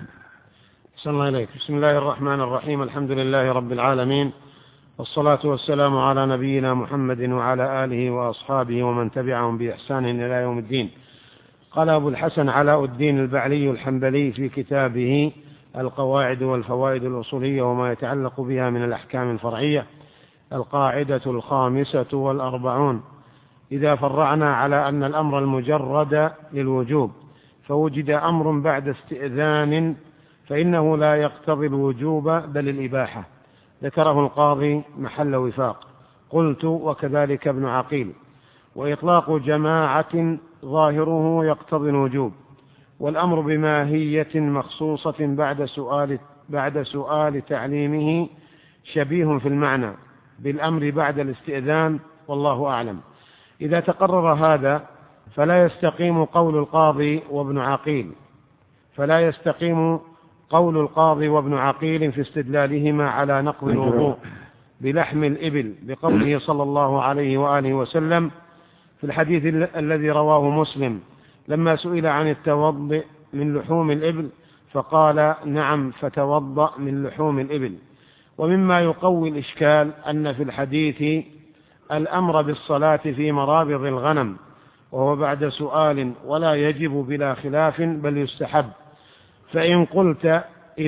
صلى الله عليك. بسم الله الرحمن الرحيم. الحمد لله رب العالمين، والصلاة والسلام على نبينا محمد وعلى آله وأصحابه ومن تبعهم بإحسان إلى يوم الدين. قال أبو الحسن علاء الدين البعلي الحنبلي في كتابه القواعد والفوائد الأصولية وما يتعلق بها من الأحكام الفرعية: القاعدة الخامسة والأربعون: إذا فرعنا على أن الأمر المجرد للوجوب فوجد أمر بعد استئذان فإنه لا يقتضي الوجوب بل الإباحة. ذكره القاضي محل وفاق. قلت: وكذلك ابن عقيل. وإطلاق جماعة ظاهره يقتضي الوجوب، والأمر بماهية مخصوصة بعد سؤال, بعد سؤال تعليمه شبيه في المعنى بالأمر بعد الاستئذان، والله أعلم. إذا تقرر هذا فلا يستقيم قول القاضي وابن عقيل فلا يستقيم قول القاضي وابن عقيل في استدلالهما على نقض الوضوء بلحم الإبل بقوله صلى الله عليه وآله وسلم في الحديث الذي رواه مسلم لما سئل عن التوضؤ من لحوم الإبل فقال: نعم، فتوضأ من لحوم الإبل. ومما يقوي الإشكال أن في الحديث الأمر بالصلاة في مرابض الغنم، وهو بعد سؤال ولا يجب بلا خلاف بل يستحب. فإن قلت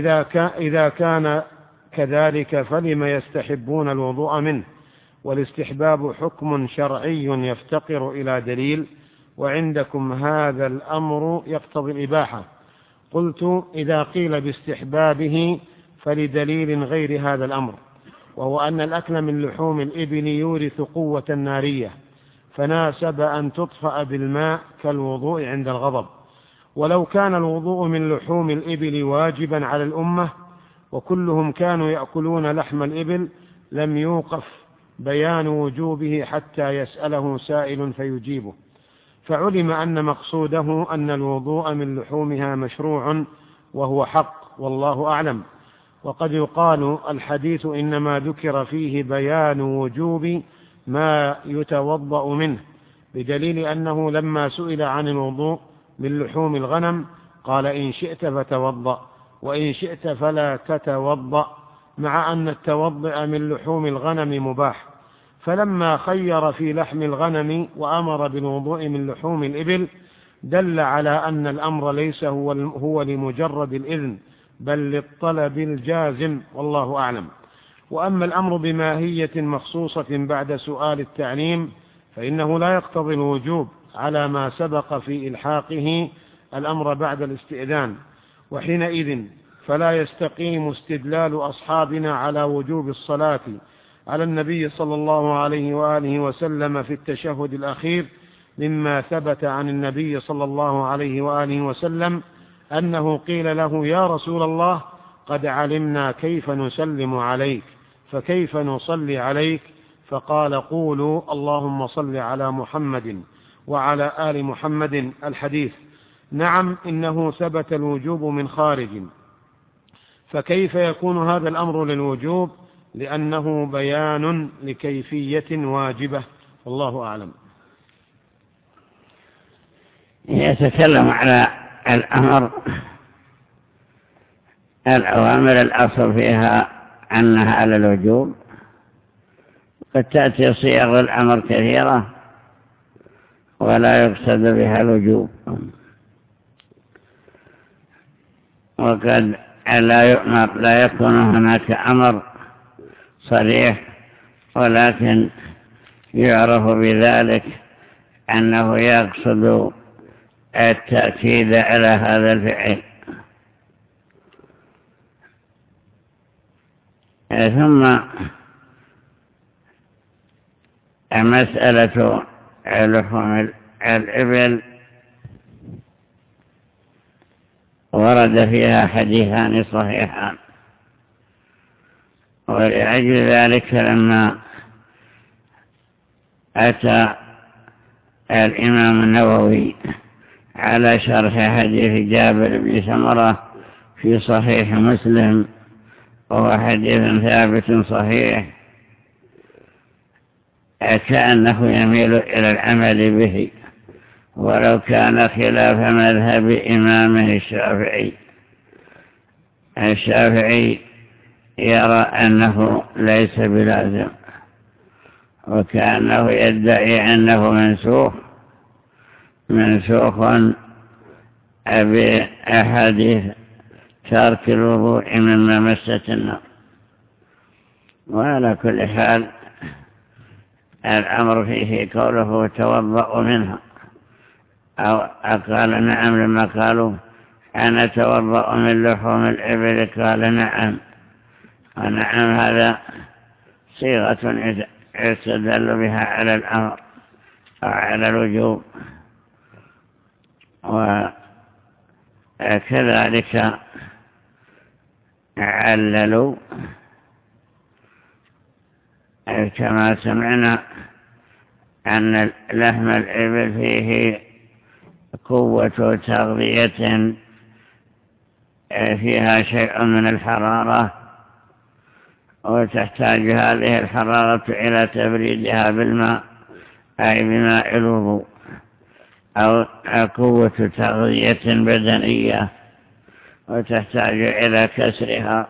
إذا كان كذلك فلم يستحبون الوضوء منه؟ والاستحباب حكم شرعي يفتقر إلى دليل، وعندكم هذا الأمر يقتضي الإباحة. قلت: إذا قيل باستحبابه فلدليل غير هذا الأمر، وهو أن الأكل من لحوم الإبل يورث قوة نارية، فناسب أن تطفأ بالماء كالوضوء عند الغضب. ولو كان الوضوء من لحوم الإبل واجبا على الأمة وكلهم كانوا يأكلون لحم الإبل لم يوقف بيان وجوبه حتى يسأله سائل فيجيبه، فعلم أن مقصوده أن الوضوء من لحومها مشروع وهو حق، والله أعلم. وقد يقال الحديث إنما ذكر فيه بيان وجوب ما يتوضأ منه، بدليل أنه لما سئل عن الوضوء من لحوم الغنم قال: إن شئت فتوضأ، وإن شئت فلا تتوضأ، مع أن التوضأ من لحوم الغنم مباح. فلما خير في لحم الغنم وأمر بالوضوء من لحوم الإبل دل على أن الأمر ليس هو, هو لمجرد الإذن بل للطلب الجازم، والله أعلم. وأما الأمر بماهية مخصوصة بعد سؤال التعليم فإنه لا يقتضي الوجوب على ما سبق في إلحاقه الأمر بعد الاستئذان، وحينئذ فلا يستقيم استدلال أصحابنا على وجوب الصلاة على النبي صلى الله عليه وآله وسلم في التشهد الأخير، مما ثبت عن النبي صلى الله عليه وآله وسلم أنه قيل له: يا رسول الله، قد علمنا كيف نسلم عليك، فكيف نصلي عليك؟ فقال: قولوا اللهم صل على محمد وعلى آل محمد. الحديث. نعم إنه ثبت الوجوب من خارج، فكيف يكون هذا الأمر للوجوب؟ لأنه بيان لكيفية واجبة، والله أعلم. يتكلم على الأمر الأوامر الأصل فيها أنها على الوجوب، قد تأتي صيغ الأمر كثيرة ولا يقصد بها الوجوب، وقد لا يؤمر لا يكون هناك أمر صريح، ولكن يعرف بذلك أنه يقصد التأكيد على هذا الفعل. ثم مسألة لحوم الإبل ورد فيها حديثان صحيحان، ولأجل ذلك لما أتى الإمام النووي على شرح حديث جابر بن سمرة في صحيح مسلم، وهو حديث ثابت صحيح، كأنه يميل إلى العمل به ولو كان خلاف مذهب إمامه الشافعي. الشافعي يرى أنه ليس بلازم، وكأنه يدعي أنه منسوخ منسوخ بأحاديث ترك الوضوء مما مست النار. وعلى كل حال الأمر فيه قوله توضأ منها، أو قال نعم لما قالوا أنا توضأ من لحوم الإبل، قال نعم، ونعم هذا صيغة يستدل بها على الأمر أو على الوجوب. وكذلك عللوا كما سمعنا أن لحم الإبل فيه قوة تغذية فيها شيء من الحرارة، وتحتاج هذه الحرارة إلى تبريدها بالماء أي بماء الوضوء، أو قوة تغذية بدنية وتحتاج إلى كسرها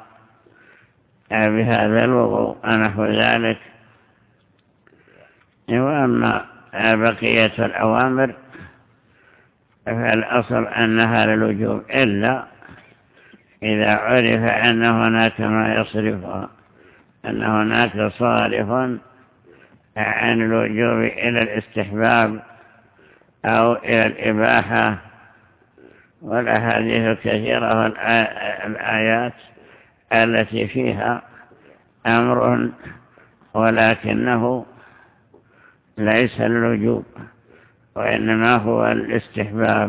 بهذا الوضوء ونحو ذلك. وأما بقية الأوامر فالأصل أنها للوجوب، إلا إذا عرف أن هناك ما يصرفها، أن هناك صارف عن الوجوب إلى الاستحباب أو إلى الإباحة. والأحاديث كثيرة والآيات التي فيها أمر ولكنه ليس للوجوب، وإنما هو الاستحباب.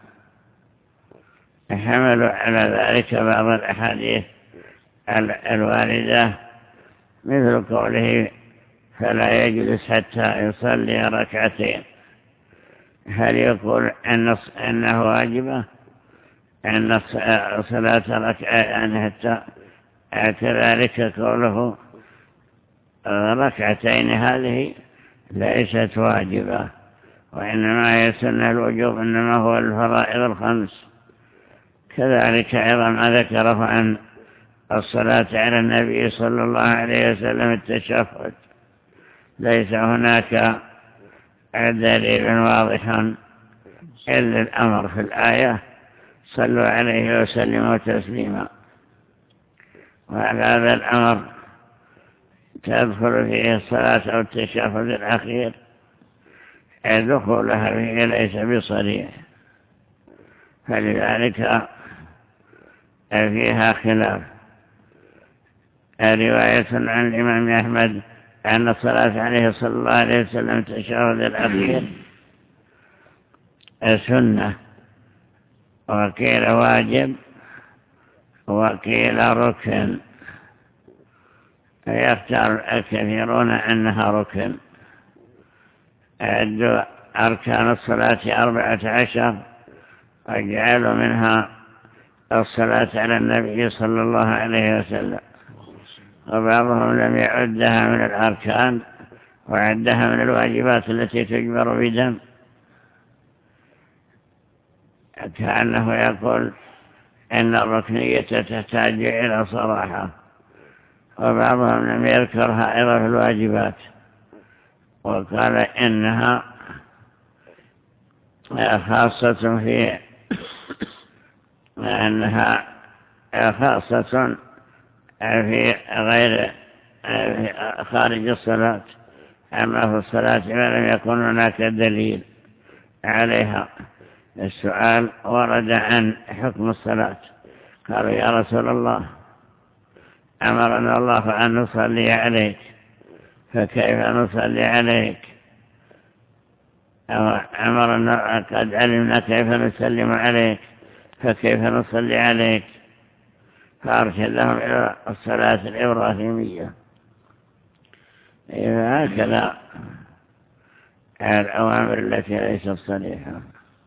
حملوا على ذلك بعض الأحاديث الواردة، مثل قوله فلا يجلس حتى يصلي ركعتين. هل يقول أن أنه واجبة أن صلاة ركعتين؟ حتى كذلك قوله ركعتين هذه ليست واجبة، وإنما يسن الوجوب إنما هو الفرائض الخمس. كذلك أيضا ما ذكره عن الصلاة على النبي صلى الله عليه وسلم التشهد، ليس هناك دليل واضح إلا الأمر في الآية صلوا عليه وسلموا تسليما. وعلى هذا الأمر تدخل فيه الصلاة أو التشهد الأخير، دخولها فيه ليس بصريح، فلذلك فيها خلاف. رواية عن الإمام أحمد أن الصلاة عليه صلى الله عليه وسلم التشهد الأخير سنة، وقيل واجب وقيل ركن، يختار الكثيرون أنها ركن. أركان الصلاة أربعة عشر، وجعلوا منها الصلاة على النبي صلى الله عليه وسلم، وبعضهم لم يعدها من الأركان وعدها من الواجبات التي تجبر بدم، كأنه يقول إن الركنية تحتاج إلى صراحة. وبعضهم لم يذكرها أيضا في الواجبات، وقال إنها خاصة في أنها خاصة في غير خارج الصلاة، أما في الصلاة ما لم يكن هناك دليل عليها. السؤال ورد عن حكم الصلاة، قالوا يا رسول الله أمرنا الله أن نصلي عليك، فكيف نصلي عليك؟ أو أمرنا قد علمنا كيف نسلم عليك، فكيف نصلي عليك؟ فأرشدهم إلى الصلاة الإبراهيمية. هكذا الأوامر التي ليست صريحة.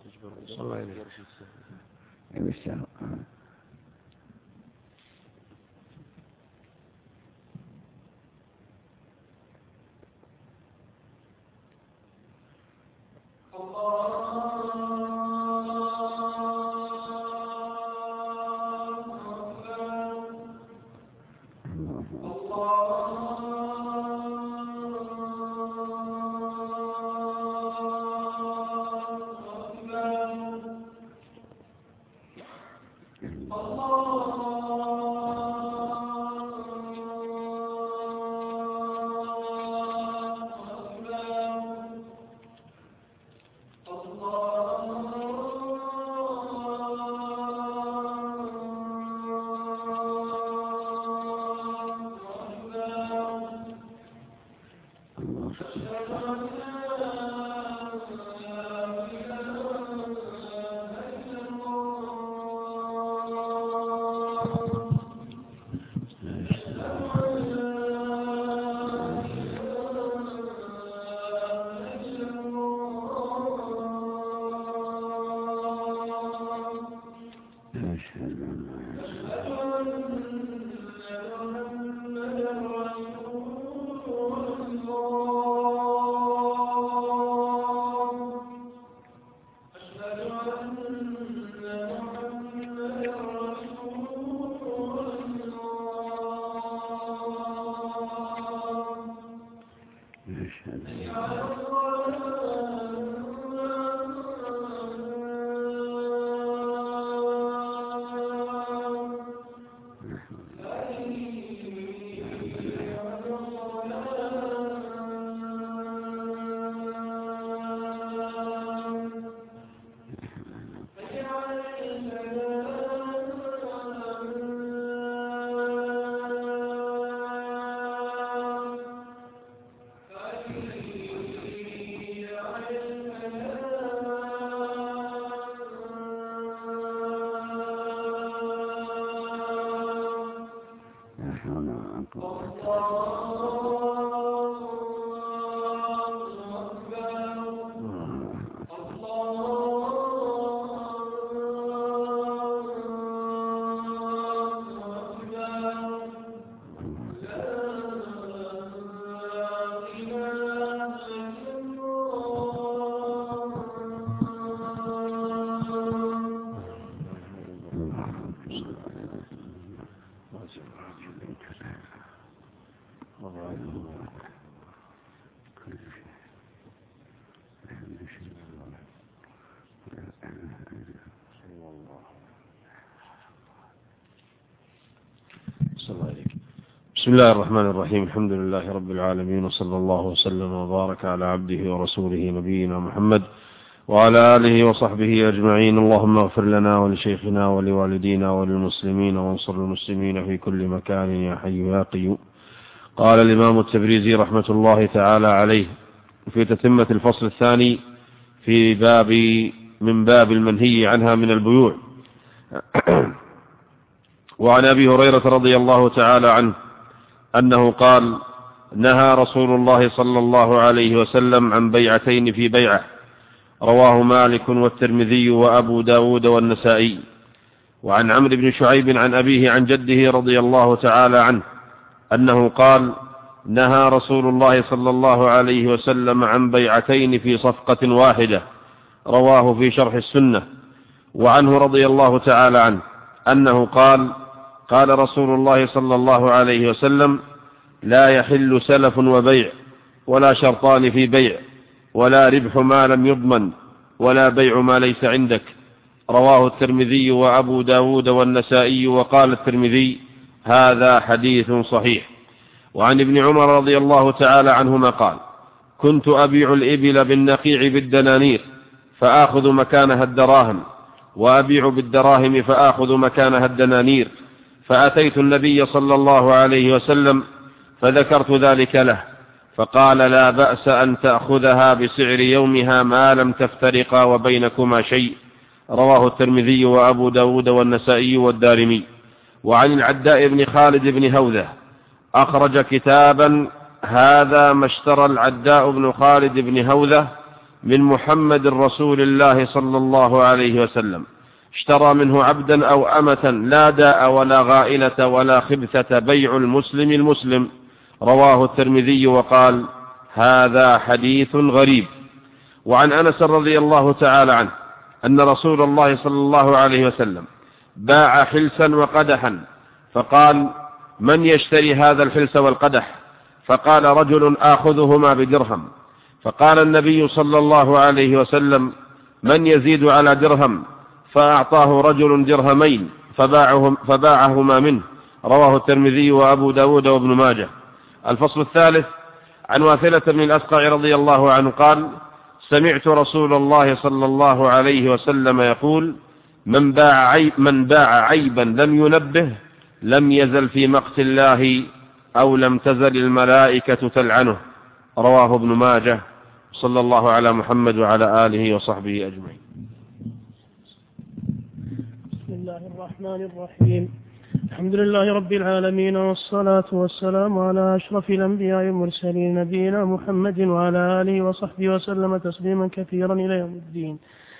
بسم الله الرحمن الرحيم. الحمد لله رب العالمين، وصلى الله وسلم وبارك على عبده ورسوله نبينا محمد وعلى آله وصحبه أجمعين. اللهم اغفر لنا ولشيخنا ولوالدينا وللمسلمين وانصر المسلمين في كل مكان يا حي يا قيوم. قال الإمام التبريزي رحمة الله تعالى عليه في تتمة الفصل الثاني في باب من باب المنهي عنها من البيوع. وعن أبي هريرة رضي الله تعالى عنه أنه قال: نهى رسول الله صلى الله عليه وسلم عن بيعتين في بيعة، رواه مالك والترمذي وأبو داود والنسائي. وعن عمرو بن شعيب عن أبيه عن جده رضي الله تعالى عنه أنه قال: نهى رسول الله صلى الله عليه وسلم عن بيعتين في صفقة واحدة. رواه في شرح السنة. وعنه رضي الله تعالى عنه أنه قال: قال رسول الله صلى الله عليه وسلم: لا يحل سلف وبيع، ولا شرطان في بيع، ولا ربح ما لم يضمن، ولا بيع ما ليس عندك. رواه الترمذي وأبو داود والنسائي. وقال الترمذي: هذا حديث صحيح. وعن ابن عمر رضي الله تعالى عنهما قال: كنت أبيع الإبل بالنقيع بالدنانير فآخذ مكانها الدراهم، وأبيع بالدراهم فآخذ مكانها الدنانير، فأتيت النبي صلى الله عليه وسلم فذكرت ذلك له، فقال: لا بأس أن تأخذها بسعر يومها ما لم تفترقا وبينكما شيء. رواه الترمذي وأبو داود والنسائي والدارمي. وعن العداء بن خالد بن هوذة أخرج كتابا: هذا ما اشترى العداء بن خالد بن هوذة من محمد رسول الله صلى الله عليه وسلم. اشترى منه عبدا أو أمة، لا داء ولا غائلة ولا خبثة، بيع المسلم المسلم. رواه الترمذي وقال: هذا حديث غريب. وعن أنس رضي الله تعالى عنه أن رسول الله صلى الله عليه وسلم باع حلسا وقدحا، فقال: من يشتري هذا الحلس والقدح؟ فقال رجل: آخذهما بدرهم. فقال النبي صلى الله عليه وسلم: من يزيد على درهم؟ فأعطاه رجل درهمين فباعهم فباعهما منه. رواه الترمذي وأبو داود وابن ماجه. الفصل الثالث. عن واثلة بن الأسقع رضي الله عنه قال: سمعت رسول الله صلى الله عليه وسلم يقول: من باع, عيب من باع عيبا لم ينبه لم يزل في مقت الله، أو لم تزل الملائكة تلعنه. رواه ابن ماجه. صلى الله على محمد وعلى آله وصحبه أجمعين. بسم الله الرحمن الرحيم. الحمد لله رب العالمين، والصلاة والسلام على أشرف الأنبياء والمرسلين، نبينا محمد وعلى آله وصحبه وسلم تسليما كثيرا إلى يوم الدين.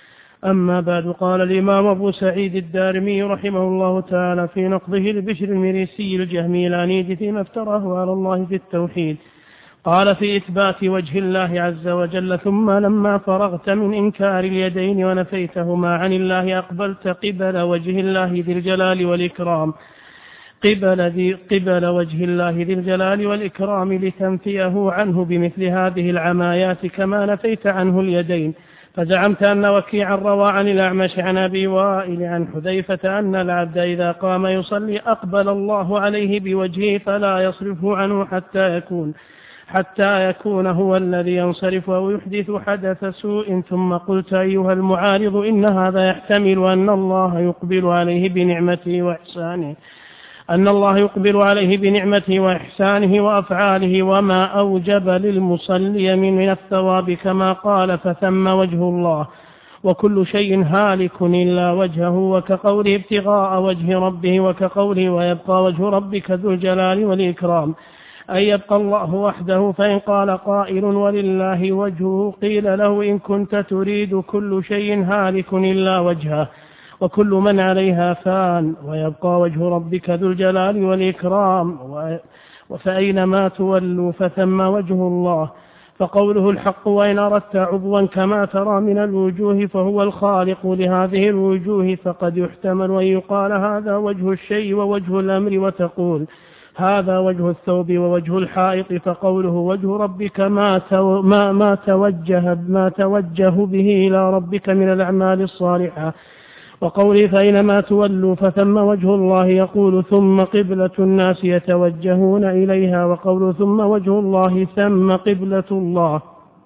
أما بعد، قال الإمام أبو سعيد الدارمي رحمه الله تعالى في نقضه لبشر المريسي الجهمي العنيد فيما افتراه على الله في التوحيد، قال في إثبات وجه الله عز وجل: ثم لما فرغت من إنكار اليدين ونفيتهما عن الله أقبلت قبل وجه الله ذي الجلال والإكرام قبل, ذي قبل وجه الله ذي الجلال والإكرام لتنفيه عنه بمثل هذه العمايات كما نفيت عنه اليدين. فزعمت أن وكيعا روى عن الأعمش عن أبي وائل عن حذيفة أن العبد إذا قام يصلي أقبل الله عليه بوجهه فلا يصرفه عنه حتى يكون حتى يكون هو الذي ينصرف أو يحدث حدث سوء. ثم قلت أيها المعارض: إن هذا يحتمل أن الله يقبل عليه بنعمته وإحسانه أن الله يقبل عليه بنعمته وإحسانه وأفعاله وما أوجب للمصلي من الثواب، كما قال: فثم وجه الله، وكل شيء هالك إلا وجهه، وكقوله ابتغاء وجه ربه، وكقوله ويبقى وجه ربك ذو الجلال والإكرام، أن يبقى الله وحده. فإن قال قائل: ولله وجهه، قيل له: إن كنت تريد كل شيء هالك إلا وجهه، وكل من عليها فان، ويبقى وجه ربك ذو الجلال والإكرام، فأينما تولوا فثم وجه الله. فقوله الحق: وإن أردت عضوا كما ترى من الوجوه فهو الخالق لهذه الوجوه، فقد يحتمل أن يقال هذا وجه الشيء ووجه الأمر، وتقول هذا وجه الثوب ووجه الحائط. فقوله وجه ربك ما, تو ما, ما, توجه ما توجه به إلى ربك من الأعمال الصالحة. وقوله فإنما تولوا فثم وجه الله، يقول ثم قبلة الناس يتوجهون إليها، وقوله ثم وجه الله ثم قبلة الله.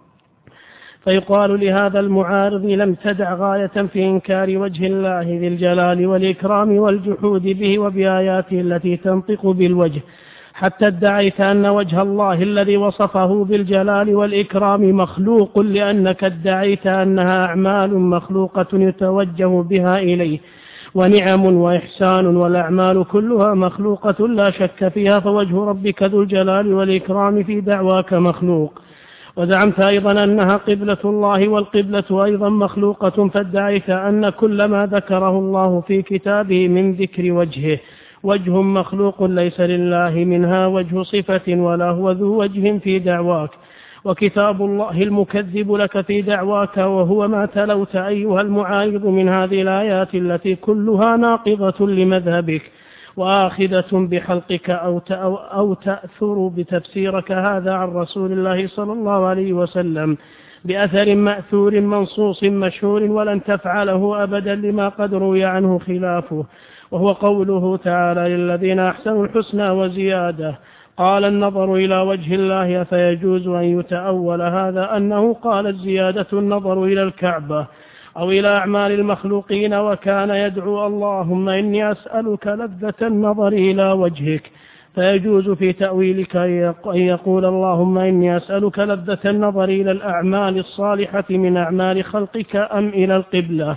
فيقال لهذا المعارض: لم تدع غاية في إنكار وجه الله ذي الجلال والإكرام والجحود به وبآياته التي تنطق بالوجه، حتى ادعيت أن وجه الله الذي وصفه بالجلال والإكرام مخلوق، لأنك ادعيت أنها أعمال مخلوقة يتوجه بها إليه، ونعم وإحسان، والأعمال كلها مخلوقة لا شك فيها، فوجه ربك ذو الجلال والإكرام في دعواك مخلوق. وزعمت أيضا أنها قبلة الله والقبلة أيضا مخلوقة، فادعيت أن كل ما ذكره الله في كتابه من ذكر وجهه وجه مخلوق ليس لله منها وجه صفة ولا هو ذو وجه في دعواك، وكتاب الله المكذب لك في دعواك وهو ما تلوت أيها المعارض من هذه الآيات التي كلها ناقضة لمذهبك وآخذة بحلقك أو أو تأثر بتفسيرك هذا عن رسول الله صلى الله عليه وسلم بأثر مأثور منصوص مشهور، ولن تفعله أبدا لما قد روي عنه خلافه، وهو قوله تعالى للذين أحسنوا الحسنى وزيادة. قال النظر إلى وجه الله فيجوز أن يتأول هذا أنه قال الزيادة النظر إلى الكعبة أو إلى أعمال المخلوقين، وكان يدعو اللهم إني أسألك لذة النظر إلى وجهك، فيجوز في تأويلك أن يقول اللهم إني أسألك لذة النظر إلى الأعمال الصالحة من أعمال خلقك أم إلى القبلة.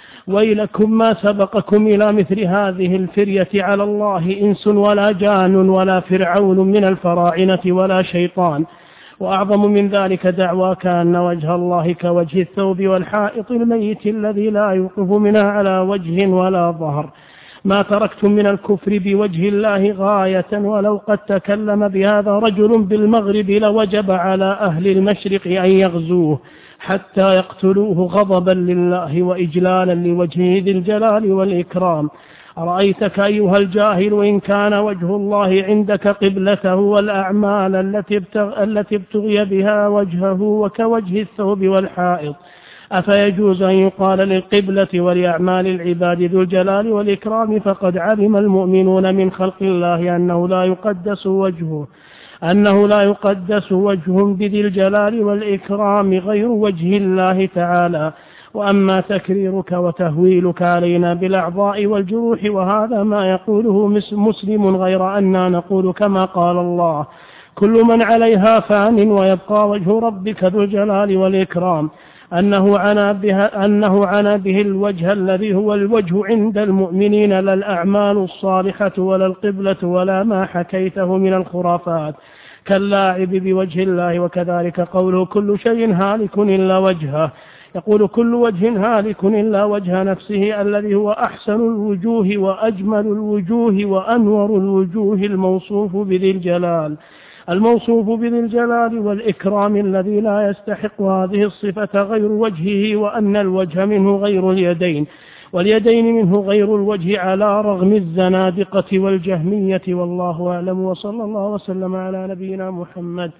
ويلكم ما سبقكم إلى مثل هذه الفرية على الله إنس ولا جان ولا فرعون من الفراعنة ولا شيطان. وأعظم من ذلك دعواك أن وجه الله كوجه الثوب والحائط الميت الذي لا يوقف منها على وجه ولا ظهر. ما تركتم من الكفر بوجه الله غاية، ولو قد تكلم بهذا رجل بالمغرب لوجب على أهل المشرق أن يغزوه حتى يقتلوه غضبا لله وإجلالا لوجهه ذي الجلال والإكرام. أرأيتك أيها الجاهل إن كان وجه الله عندك قبلته والأعمال التي التي ابتغي بها وجهه وكوجه الثوب والحائط، أفيجوز أن يقال للقبلة ولأعمال العباد ذو الجلال والإكرام؟ فقد علم المؤمنون من خلق الله أنه لا يقدس وجهه أنه لا يقدس وجه بذي الجلال والإكرام غير وجه الله تعالى. وأما تكريرك وتهويلك علينا بالأعضاء والجروح وهذا ما يقوله مسلم، غير أننا نقول كما قال الله كل من عليها فان ويبقى وجه ربك ذو الجلال والإكرام، أنه عنا بها أنه عنا به الوجه الذي هو الوجه عند المؤمنين، لا الأعمال الصالحة ولا القبلة ولا ما حكيته من الخرافات كاللاعب بوجه الله. وكذلك قوله كل شيء هالك إلا وجهه، يقول كل وجه هالك إلا وجه نفسه الذي هو أحسن الوجوه وأجمل الوجوه وأنور الوجوه الموصوف بذي الجلال الموصوف بذي الجلال والإكرام الذي لا يستحق هذه الصفة غير وجهه، وأن الوجه منه غير اليدين واليدين منه غير الوجه على رغم الزنادقة والجهمية. والله أعلم، وصلى الله وسلم على نبينا محمد.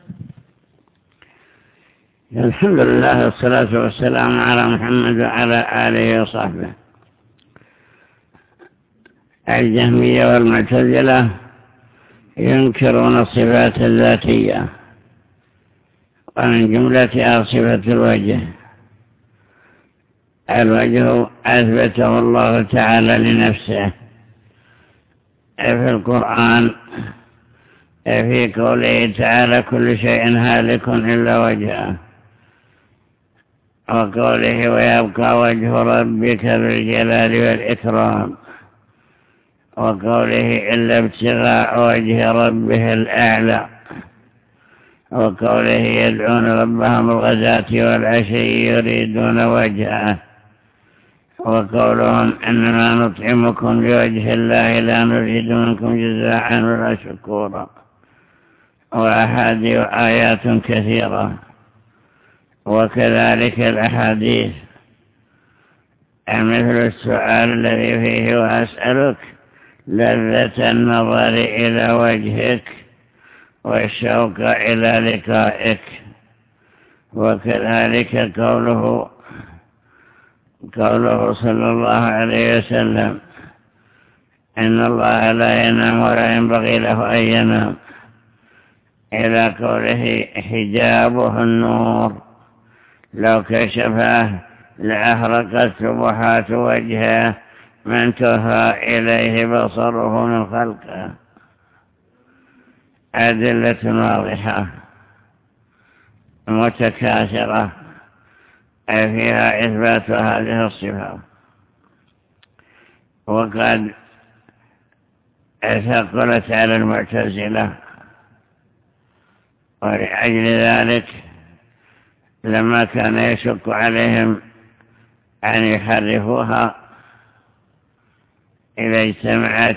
الحمد لله والصلاة والسلام على محمد وعلى آله وصحبه. الجهمية والمعتزلة ينكرون الصفات الذاتية، ومن جملتها صفة الوجه. الوجه أثبته الله تعالى لنفسه في القرآن في قوله تعالى كل شيء هالك إلا وجهه، وقوله ويبقى وجه ربك ذو الجلال والإكرام، وقوله إلا ابتغاء وجه ربه الأعلى، وقوله يدعون ربهم الغداة والعشي يريدون وجهه، وقولهم إنما نطعمكم لوجه الله لا نريد منكم جزاء ولا شكورا، وأحاديث آيات كثيرة. وكذلك الأحاديث مثل السؤال الذي فيه وأسألك لذة النظر إلى وجهك والشوق إلى لقائك. وكذلك قوله قوله صلى الله عليه وسلم إن الله لا ينام ولا ينبغي له أن ينام، إلى قوله حجابه النور لو كشفه لأحرقت سبحات وجهه ما انتهى إليه بصره من خلقه. أدلة واضحة متكاثرة فيها إثبات هذه الصفة، وقد ثقلت على المعتزلة، ولأجل ذلك لما كان يشق عليهم أن يحرفوها إذا اجتمعت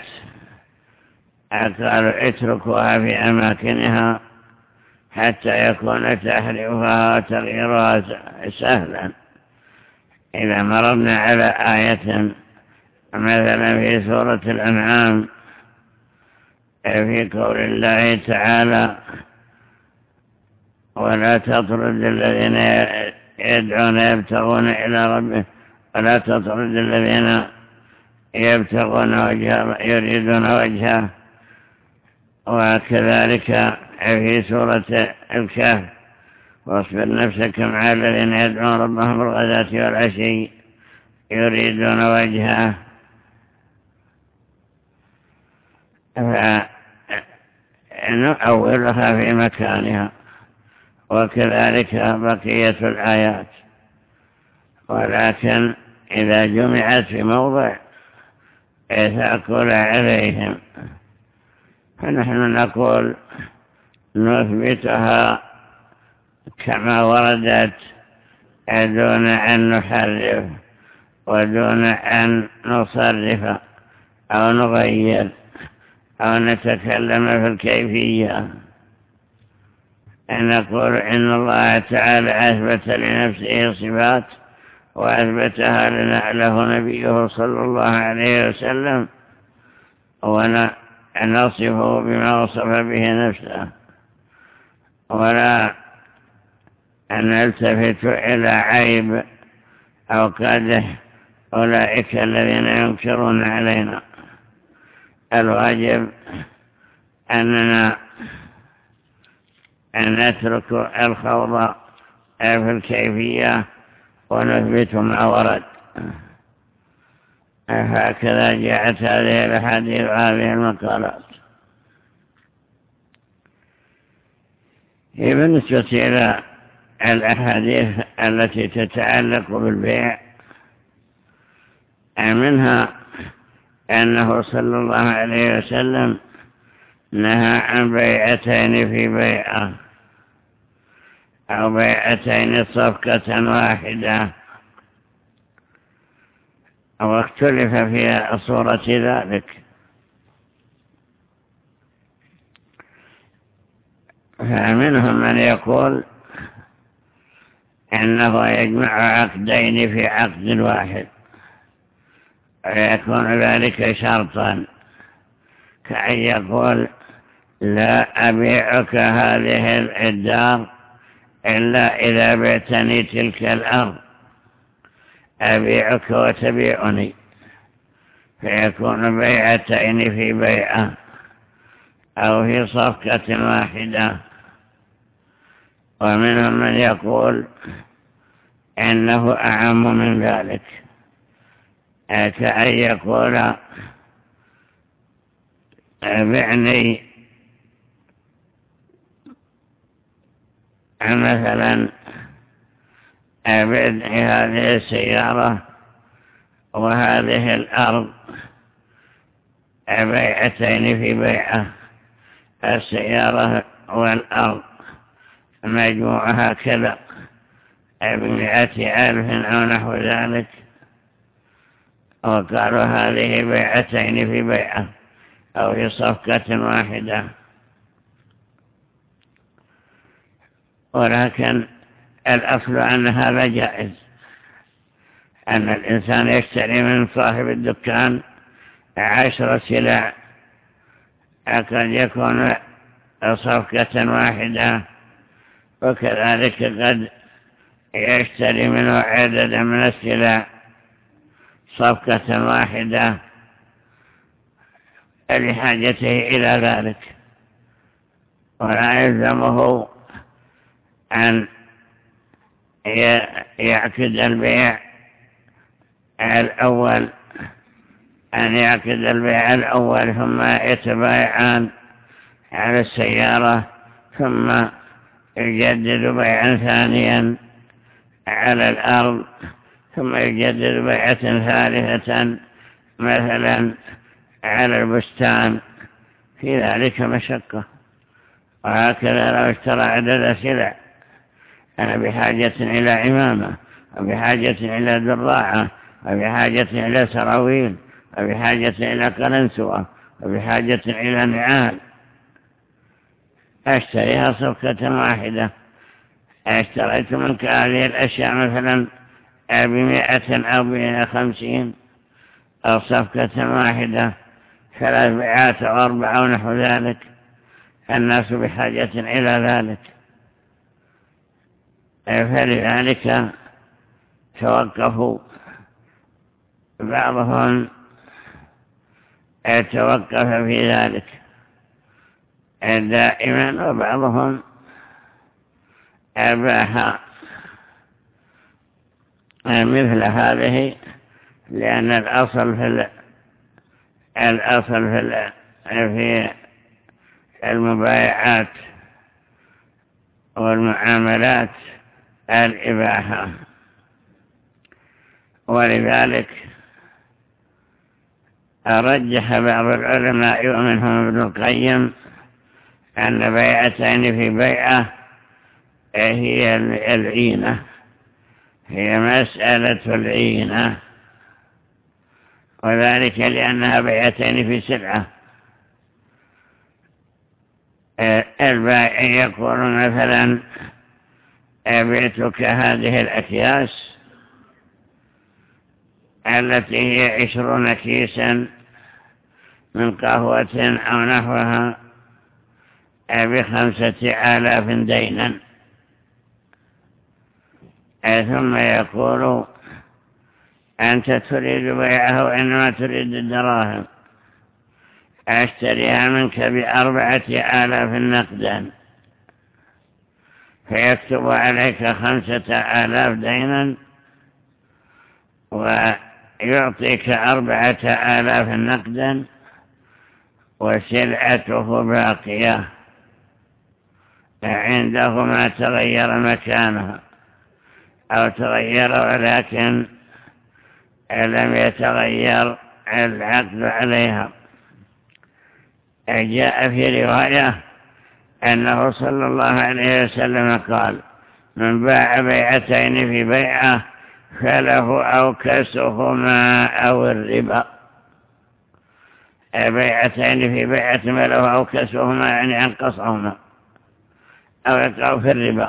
قالوا اتركوها في أماكنها حتى يكون تحريفها وتغييرها سهلا. إذا مررنا على آية مثلا في سورة الأنعام في قول الله تعالى ولا تطرد الذين يدعون يبتغون إلى ربهم ولا تطرد الذين يبتغون وجهه يريدون وجهه، وكذلك في سورة الكهف واصبر نفسك مع الذين يدعون ربهم بالغداة والعشي يريدون وجهه. فنؤولها في مكانها، وكذلك بقية الآيات. ولكن إذا جمعت في موضع ثقل عليهم فنحن نقول نثبتها كما وردت دون أن نحرف ودون أن نصرف أو نغير أو نتكلم في الكيفية. نقول إن الله تعالى أثبت لنفسه صفات وأثبتها له نبيه صلى الله عليه وسلم، ونصفه بما وصف به نفسه، ولا أن نلتفت إلى عيب أو قدح أولئك الذين ينكرون علينا. الواجب أننا أن نترك الخوض في الكيفية ونثبت ما ورد. هكذا جاءت هذه الأحاديث وهذه المقالات. بالنسبة إلى الأحاديث التي تتعلق بالبيع منها أنه صلى الله عليه وسلم نهى عن بيعتين في بيعة أو بيعتين صفقة واحدة، واختلف في صورة ذلك. فمنهم من يقول أنه يجمع عقدين في عقد واحد ويكون ذلك شرطا، كأن يقول لا أبيعك هذه الدار إلا إذا بعتني تلك الأرض، أبيعك وتبيعني، فيكون بيعتين في بيعة أو في صفقة واحدة. ومنهم من يقول إنه أعم من ذلك، كأن يقول بعني مثلا أبعني هذه السيارة وهذه الأرض بيعتين في بيعة، السيارة والأرض مجموعها كذا بمئة ألف أو نحو ذلك، وقالوا هذه بيعتين في بيعة أو في صفقة واحدة. ولكن الأصل أن هذا جائز، أن الإنسان يشتري من صاحب الدكان عشر سلع، قد يكون صفقة واحدة، وكذلك قد يشتري منه عددا من السلع صفقة واحدة لحاجته إلى ذلك، ولا يلزمه أن يعقد البيع الأول أن يعقد البيع الأول ثم يتبايعان على السيارة، ثم يجدد بيعا ثانيا على الأرض، ثم يجدد بيعة ثالثة مثلا على البستان. في ذلك مشقة. وهكذا لو اشترى عدد سلع أنا بحاجة إلى عمامة، وبحاجة إلى ذراعة، وبحاجة إلى سراويل، وبحاجة إلى قلنسوة، وبحاجة إلى نعال، أشتريها صفقة واحدة. اشتريت منك هذه الأشياء مثلا بمئة أو بخمسين أو صفقة واحدة، ثلاث بيعات أو أربعة ونحو ذلك، الناس بحاجة إلى ذلك، فلذلك توقفوا. بعضهم توقف في ذلك دائما، وبعضهم أباح مثل هذه، لأن الأصل في الأصل في في المبايعات والمعاملات الإباحة. ولذلك أرجح بعض العلماء ومنهم ابن القيم أن بيعتين في بيعة هي العينة، هي مسألة العينة، وذلك لأنها بيعتين في سلعة. البائع يقول مثلا أبيتك هذه الأكياس التي هي عشرون كيسا من قهوة أو نحوها بخمسة آلاف دينا، ثم يقول أنت تريد بيعه وإنما تريد الدراهم، أشتريها منك بأربعة آلاف نقدا، فيكتب عليك خمسة آلاف دينا ويعطيك أربعة آلاف نقدا وسلعته باقية عنده ما تغير مكانها أو تغير ولكن لم يتغير العقد عليها. جاء في رواية أنه صلى الله عليه وسلم قال: من باع بيعتين في بيعة فله أوكسهما أو الربا. بيعتين في بيعة فله أوكسهما يعني أنقصهما أو يقع في الربا،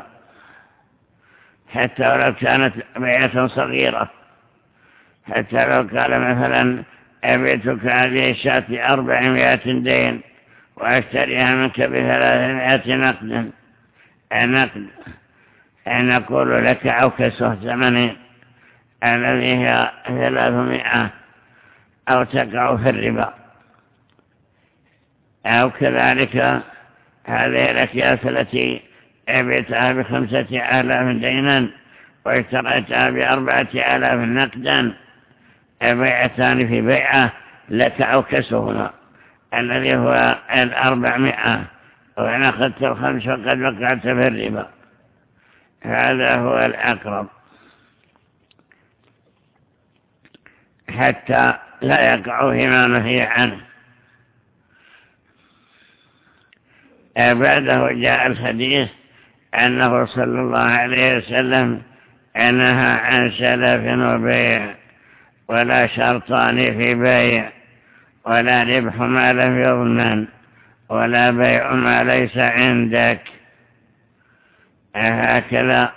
حتى ولو كانت بيعة صغيرة، حتى لو قال مثلا أبيتك هذه الشاة أربعمائة دين وأشتريها منك بثلاثمائة نقد نقد نقول لك أوكسه ثمانين الذي هي ثلاثمائة أو تقع في الربا. أو كذلك هذه الأكياس التي أبيتها بخمسة آلاف دينا واشتريتها بأربعة آلاف نقدا، بيعتان في بيعة لك أوكسهما الذي هو الأربعمائة، وإن أخذت الخمس وقد وقعت في الربا. هذا هو الأقرب، حتى لا يقع فيما نهي عنه. بعده جاء الحديث أنه صلى الله عليه وسلم نهى عن سلف وبيع، ولا شرطان في بيع، ولا ربح ما لم يضمن، ولا بيع ما ليس عندك. هكذا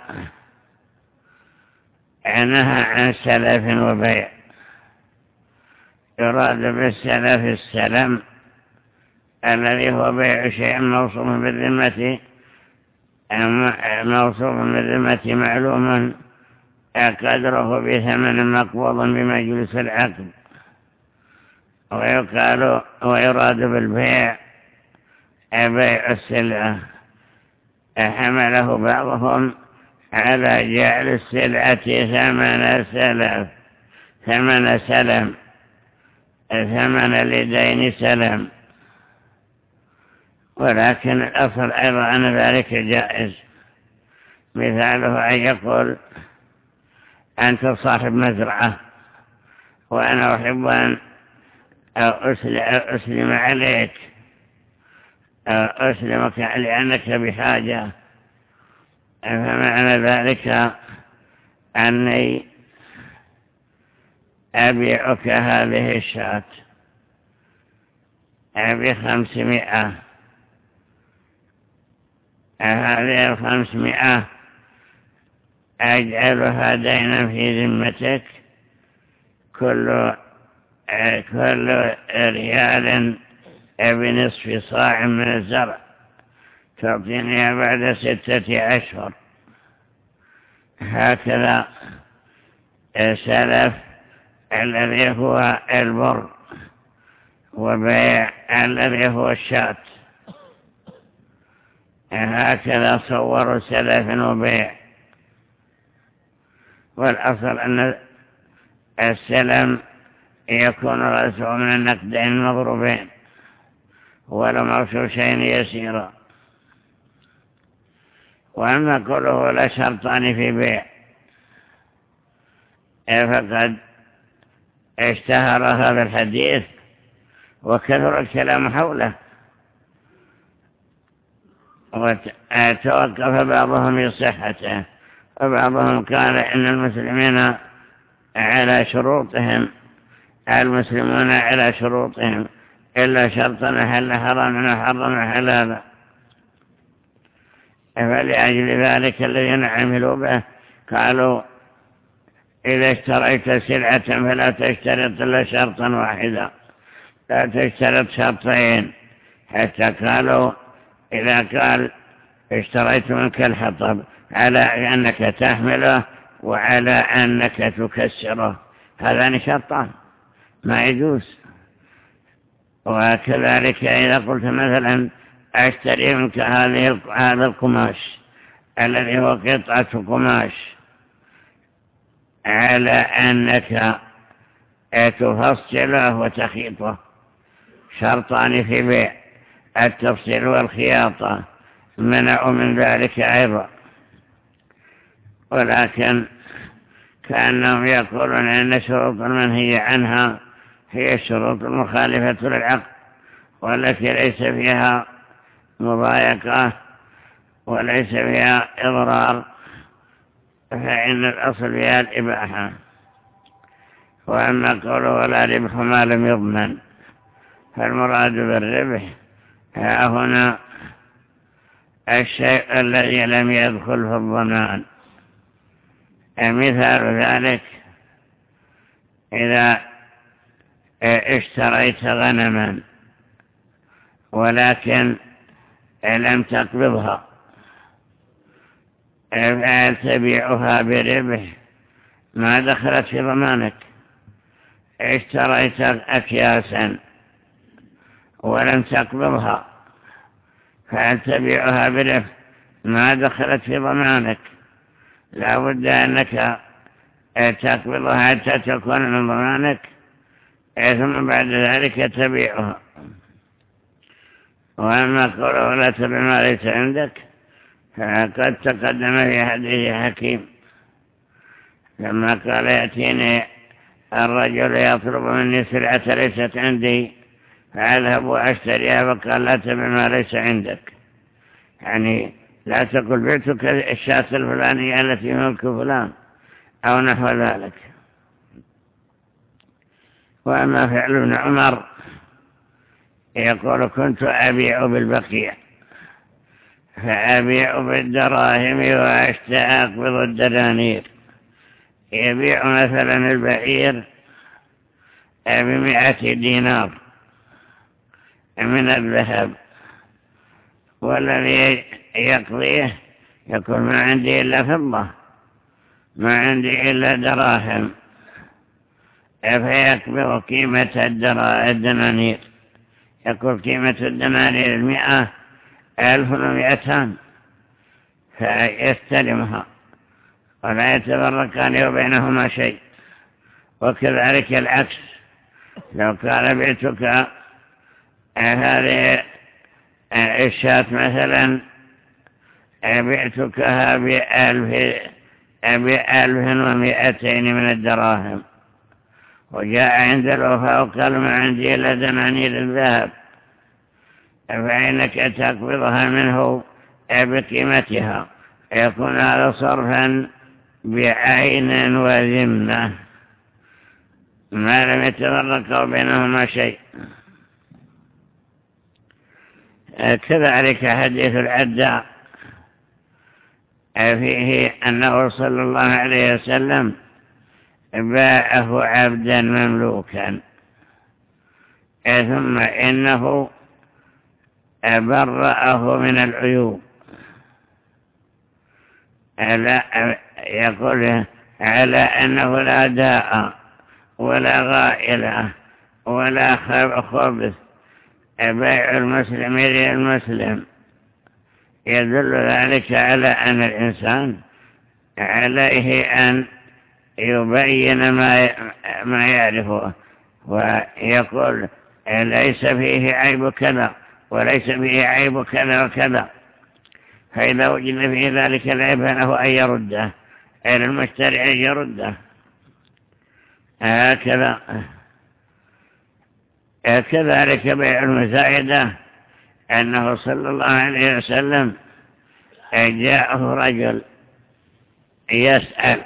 نهى عن سلف وبيع. يراد بالسلف السلم الذي هو بيع شيء موصوف بالذمة موصوف بالذمة معلوم قدره بثمن مقبوض بمجلس العقد. ويقال ويراد بالبيع بيع السلعة، حمله بعضهم على جعل السلعة ثمن سلف ثمن سلم ثمن لدين سلم، ولكن الأصل أيضا أن ذلك جائز. مثاله أن يقول: أنت صاحب مزرعة وأنا أحب أن أسلم عليك، أسلمك لأنك بحاجة، فمعنى ذلك أني أبيعك هذه الشاة بخمسمائة، هذه الخمسمائة أجعلها دينا في ذمتك، كل كل ريال بنصف صاع من الزرع تعطينيها بعد ستة أشهر. هكذا سلف الذي هو البر، وبيع الذي هو الشاة، هكذا صوروا سلف وبيع. والأصل أن السلم يكون رأسه من النقدين المضروبين ولو مغشوشين يسيرا. وأما قوله لا شرطان في بيع فقد اشتهر هذا الحديث وكثر الكلام حوله، وتوقف بعضهم بصحته، وبعضهم قال إن المسلمين على شروطهم المسلمون على شروطهم إلا شرطا حل حراما وحرم حلالا. فلأجل ذلك الذين عملوا به قالوا إذا اشتريت سلعة فلا تشترط إلا شرطا واحدا، لا تشترط شرطين. حتى قالوا إذا قال اشتريت منك الحطب على أنك تحمله وعلى أنك تكسره، هذان شرطان ما يجوز. وكذلك إذا قلت مثلا أشتري منك هذه هذا القماش الذي هو قطعة قماش على أنك تفصله وتخيطه، شرطان في بيع، التفصيل والخياطة، منعوا من ذلك أيضا. ولكن كأنهم يقولون أن شروط المنهي عنها هي الشروط المخالفة للعقد، والتي ليس فيها مضايقة وليس فيها إضرار، فإن الأصل فيها الإباحة. وأما قوله ولا ربح ما لم يضمن، فالمراد بالربح ها هنا الشيء الذي لم يدخل في الضمان. مثال ذلك إذا اشتريت غنما ولكن لم تقبضها فهل تبيعها بربح ما دخلت في ضمانك؟ اشتريت أكياسا ولم تقبضها فهل تبيعها بربح ما دخلت في ضمانك؟ لا بد أنك تقبضها حتى تكون من ضمانك، ثم بعد ذلك تبيعها. وأما قوله لا تبع ما ليس عندك فقد تقدم في حديث حكيم لما قال يأتيني الرجل يطلب مني سلعة ليست عندي فأذهب وأشتريها، فقال لا تبع ما ليس عندك، يعني لا تقل بعتك الشاة الفلانية التي ملك فلان أو نحو ذلك. وأما فعل ابن عمر يقول كنت أبيع بالبقيع فأبيع بالدراهم وأقبض الدنانير. يبيع مثلا البعير بمئة دينار من الذهب، والذي يقضيه يقول ما عندي إلا فضة، ما عندي إلا دراهم، فيقبض قيمة الدنانير، يقول قيمة الدنانير المئة ألف ومئتان، فيستلمها ولا يتفرقان وبينهما شيء. وكذلك العكس، لو قال بعتك هذه الشاة مثلا بعتكها بألف بألف ومئتين من الدراهم، وجاء عند الوفاء وقال ما عندي إلا دنانير الذهب، فإنك تقبضها منه بقيمتها، يكون هذا صرفا بعين وذمة ما لم يتفرق بينهما شيء. كذلك حديث العداء فيه أنه صلى الله عليه وسلم باعه عبدا مملوكا ثم إنه برأه من العيوب. يقول على أنه لا داء ولا غائلة ولا خبث، بيع المسلم للمسلم، يدل ذلك على أن الإنسان عليه أن يبين ما ما يعرفه ويقول ليس فيه عيب كذا وليس فيه عيب كذا وكذا، فإذا وجد فيه ذلك العيب فله أن يرده، أن المشتري أن يرده. هكذا كذلك بيع المزايدة، أنه صلى الله عليه وسلم جاءه رجل يسأل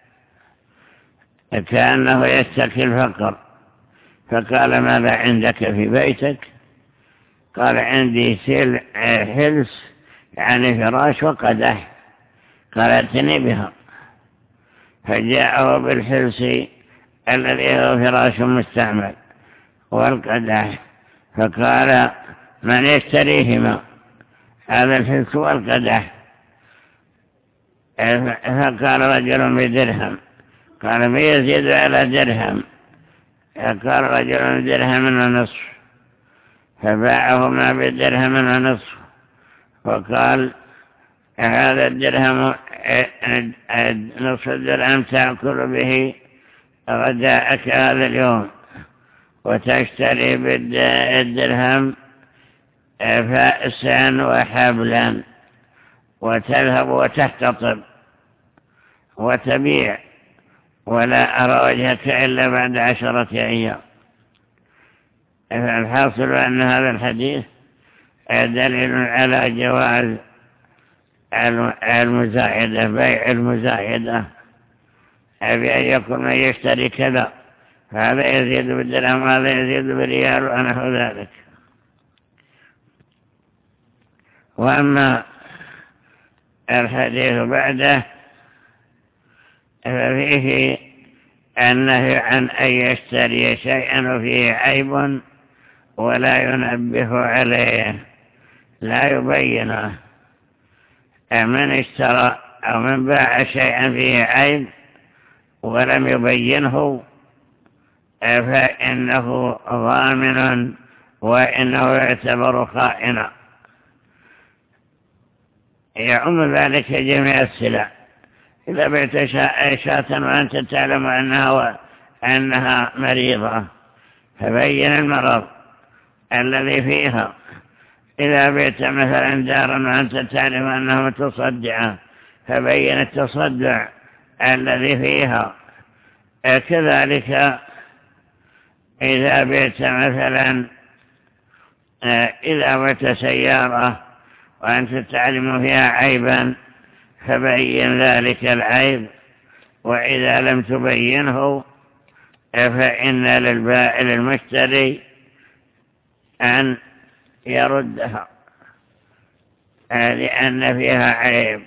كأنه يشتكي الفقر، فقال ماذا عندك في بيتك؟ قال عندي سل حلس يعني فراش وقدح، قال ائتني بها. فجاءه بالحلس الذي هو فراش مستعمل والقدح، فقال من يشتريهما؟ هذا الحلس والقدح. فقال رجل بدرهم، قال ما يزيد على درهم؟ قال رجل بدرهم ونصف، فباعهما بدرهم ونصف، وقال هذا الدرهم نصف الدرهم تأكل به غداءك هذا اليوم، وتشتري بالدرهم فأسا وحبلا، وتذهب وتحتطب وتبيع، ولا أرى وجهك إلا بعد عشرة أيام. فالحاصل أن هذا الحديث دليل على جواز المزايدة، بيع المزايدة، بأن يكون من يشتري كذا، هذا يزيد بالدرهم وهذا يزيد بالريال ونحو ذلك. وأما الحديث بعده ففيه النهي عن أن يشتري شيئا وفيه عيب ولا ينبه عليه، لا يبينه. من اشترى أو من باع شيئا فيه عيب ولم يبينه فإنه ضامن وإنه يعتبر خائنا. يعم ذلك جميع السلع. إذا بيت شاة وأنت تعلم أنها, أنها مريضة فبين المرض الذي فيها. إذا بيت مثلا دارا وأنت تعلم أنها متصدعة فبين التصدع الذي فيها. كذلك إذا بيت مثلا إذا بيت سيارة وأنت تعلم فيها عيبا فبين ذلك العيب، وإذا لم تبينه فإن للبائع المشتري أن يردها لأن فيها عيب.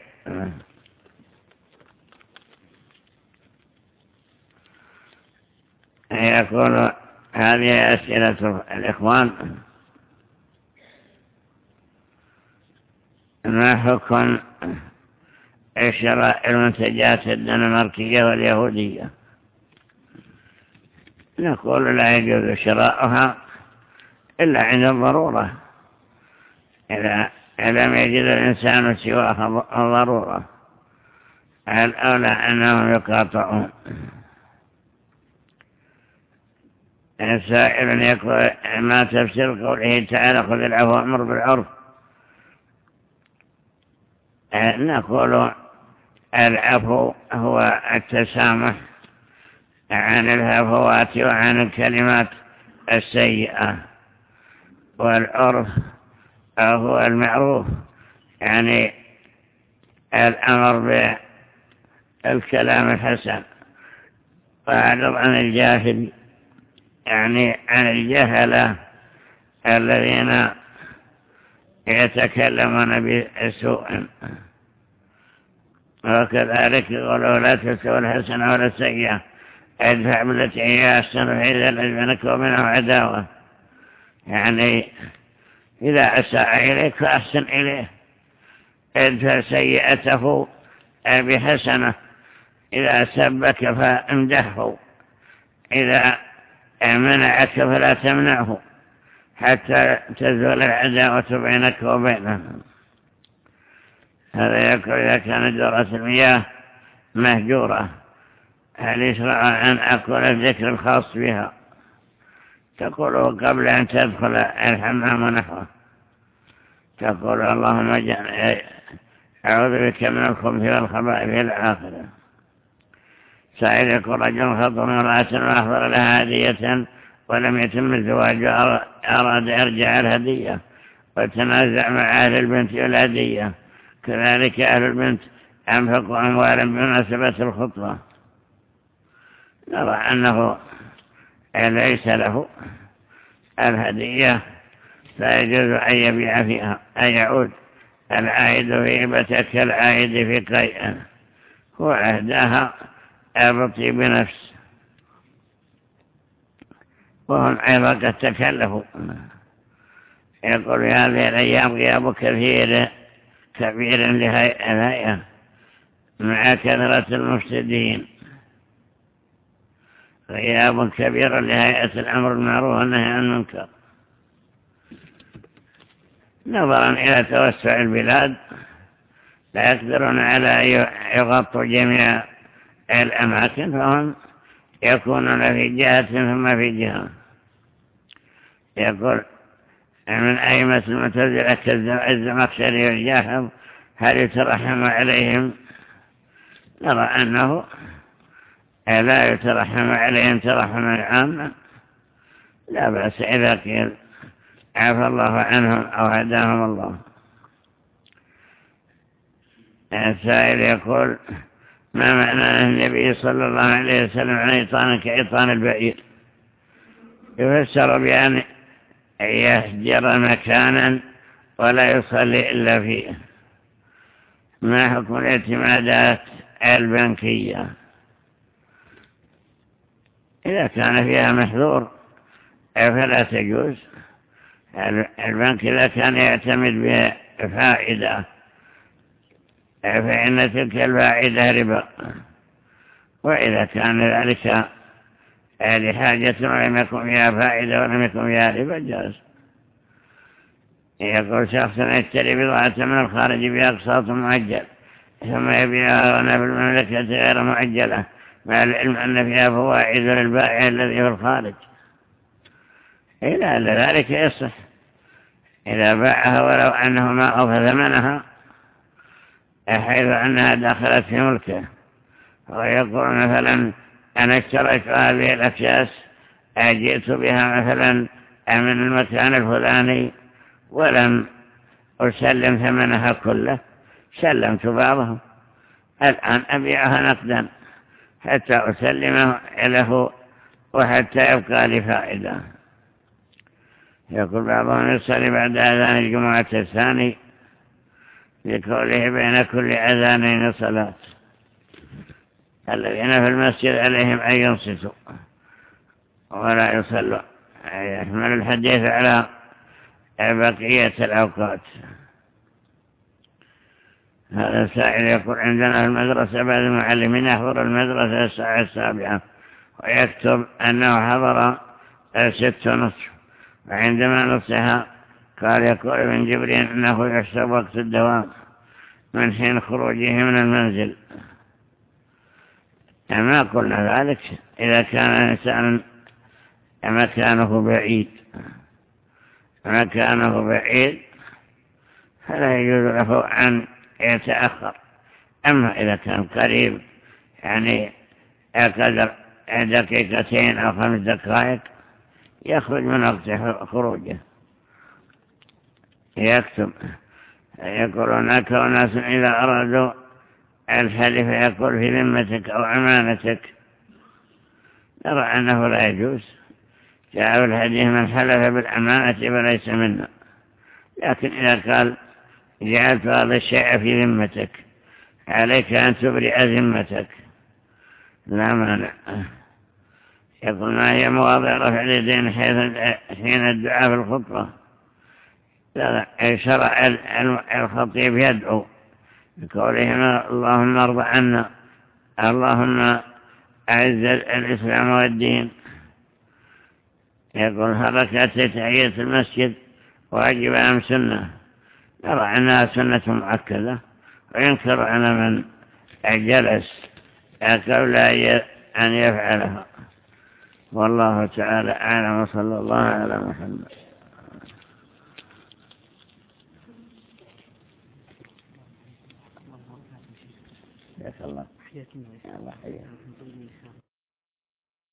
يقول هذه أسئلة الإخوان: ما حكم شراء المنتجات الدنماركية واليهودية؟ نقول لا يجوز شراؤها إلا عند الضرورة، إذا لم يجد الإنسان سواها ضرورة الأولى أنهم يقاطعون. سائل يقول: ما تفسير قوله تعالى خذ العفو وأمر بالعرف؟ نقول العفو هو التسامح عن الهفوات وعن الكلمات السيئة، والعرف هو المعروف، يعني الأمر بالكلام الحسن، وأعرض عن الجاهل، يعني عن الجهلة الذين يتكلمون بسوء. وكذلك يقولوا لا تستوي الحسنة ولا السيئة، ادفع بالتي هي أحسن فإذا الذي بينك وبينه عداوة. يعني إذا أساء إليك فأحسن إليه، ادفع سيئته بحسنة، إذا سبك فامدحه، إذا منعك فلا تمنعه، حتى تزول العداوة بينك وبينه. هذا يقول إذا كانت دورة المياه مهجورة هل يشرع أن أقول الذكر الخاص بها؟ تقوله قبل أن تدخل الحمام ونحوه، تقول اللهم أعوذ بك من الخبث والخبائث إلى آخره. سائل يقول رجل خطب امرأة وأحضر لها هدية ولم يتم الزواج، أراد يرجع الهدية وتنازع مع أهل البنت والهدية، كذلك أهل البنت أنفقوا أموالا بمناسبة الخطبة، نرى أنه ليس له الهدية فيجوز أن يبيع فيها، أن يعود العائد في هبته كالعائد في قيئه، هو أهداها بطيب نفس، وهم أيضا قد تكلفوا. يقول هذه الأيام غياب كثير كبير لهيئة مع كثرة المفسدين، غياب كبير لهيئة الأمر بالمعروف والنهي عن المنكر. نظرا إلى توسع البلاد لا يقدرون على أن يغطوا جميع الأماكن، فهم يكونون في جهة ثم في جهة. يقول من أئمة المعتزلة كالزمخشري والجاحظ هل يترحم عليهم؟ نرى أنه لا يترحم عليهم ترحما عاما، لا بأس إذا قيل عفى الله عنهم أو هداهم الله. السائل يقول ما معنى النبي صلى الله عليه وسلم عن إيطان كإيطان البعير؟ يفسر بأن يهجر مكانا ولا يصلي إلا فيه. ما حكم الاعتمادات البنكية؟ إذا كان فيها محظور فلا تجوز. البنك إذا كان يعتمد بفائدة فإن تلك الفائدة ربا، وإذا كان ذلك لحاجة ولم يكن فيها فائدة ولم يكن فيها ربا جاز. يقول شخص يشتري بضاعة من الخارج بأقساط معجل ثم يبيعها هنا في المملكة غير معجلة مع العلم أن فيها فوائد للبائع الذي في الخارج، إلى أن ذلك يصح إذا باعها ولو أنه ما أوفى ثمنها حيث أنها دخلت في ملكه. ويقول مثلا أنا اشتريت هذه الأكياس أجيت بها مثلا من المكان الفلاني ولم أسلم ثمنها كله، سلمت بعضها، الآن أبيعها نقدا حتى أسلمه له وحتى يبقى لي فائدة. يقول بعضهم يصلي بعد أذان الجمعة الثاني لقوله بين كل أذانين صلاة، الذين في المسجد عليهم أن ينصتوا ولا يصلوا، يحمل الحديث على بقية الأوقات. هذا سائل يقول عندنا في المدرسة بعض المعلمين يحضر المدرسة الساعة السابعة ويكتب أنه حضر ست ونصف، وعندما نصها قال يقول ابن جبرين أنه يحسب وقت الدوام من حين خروجه من المنزل. ما قلنا ذلك إذا كان الإنسان مكانه بعيد مكانه بعيد فلا يجوز له أن يتأخر. أما إذا كان قريب يعني قدر دقيقتين أو خمس دقائق يخرج من وقت خروجه يكتب. يقولون هناك ناس إذا أرادوا الحلف يقول في ذمتك أو أمانتك، نرى أنه لا يجوز. جاء الحديث من حلف بالأمانة فليس منا، لكن إذا قال جعلت هذا الشيء في ذمتك عليك أن تبرئ ذمتك لا مانع. يقول ما هي مواضع رفع اليدين حين الدعاء في الخطبة؟ شرع الخطيب يدعو بقوله اللهم ارض عنا، اللهم أعز الإسلام والدين. يقول حركات تحية المسجد واجب أم سنة؟ نرى أنها سنة مؤكدة، وينكر على من جلس قبل أن يفعلها. والله تعالى أعلم، وصلى الله على محمد. الله.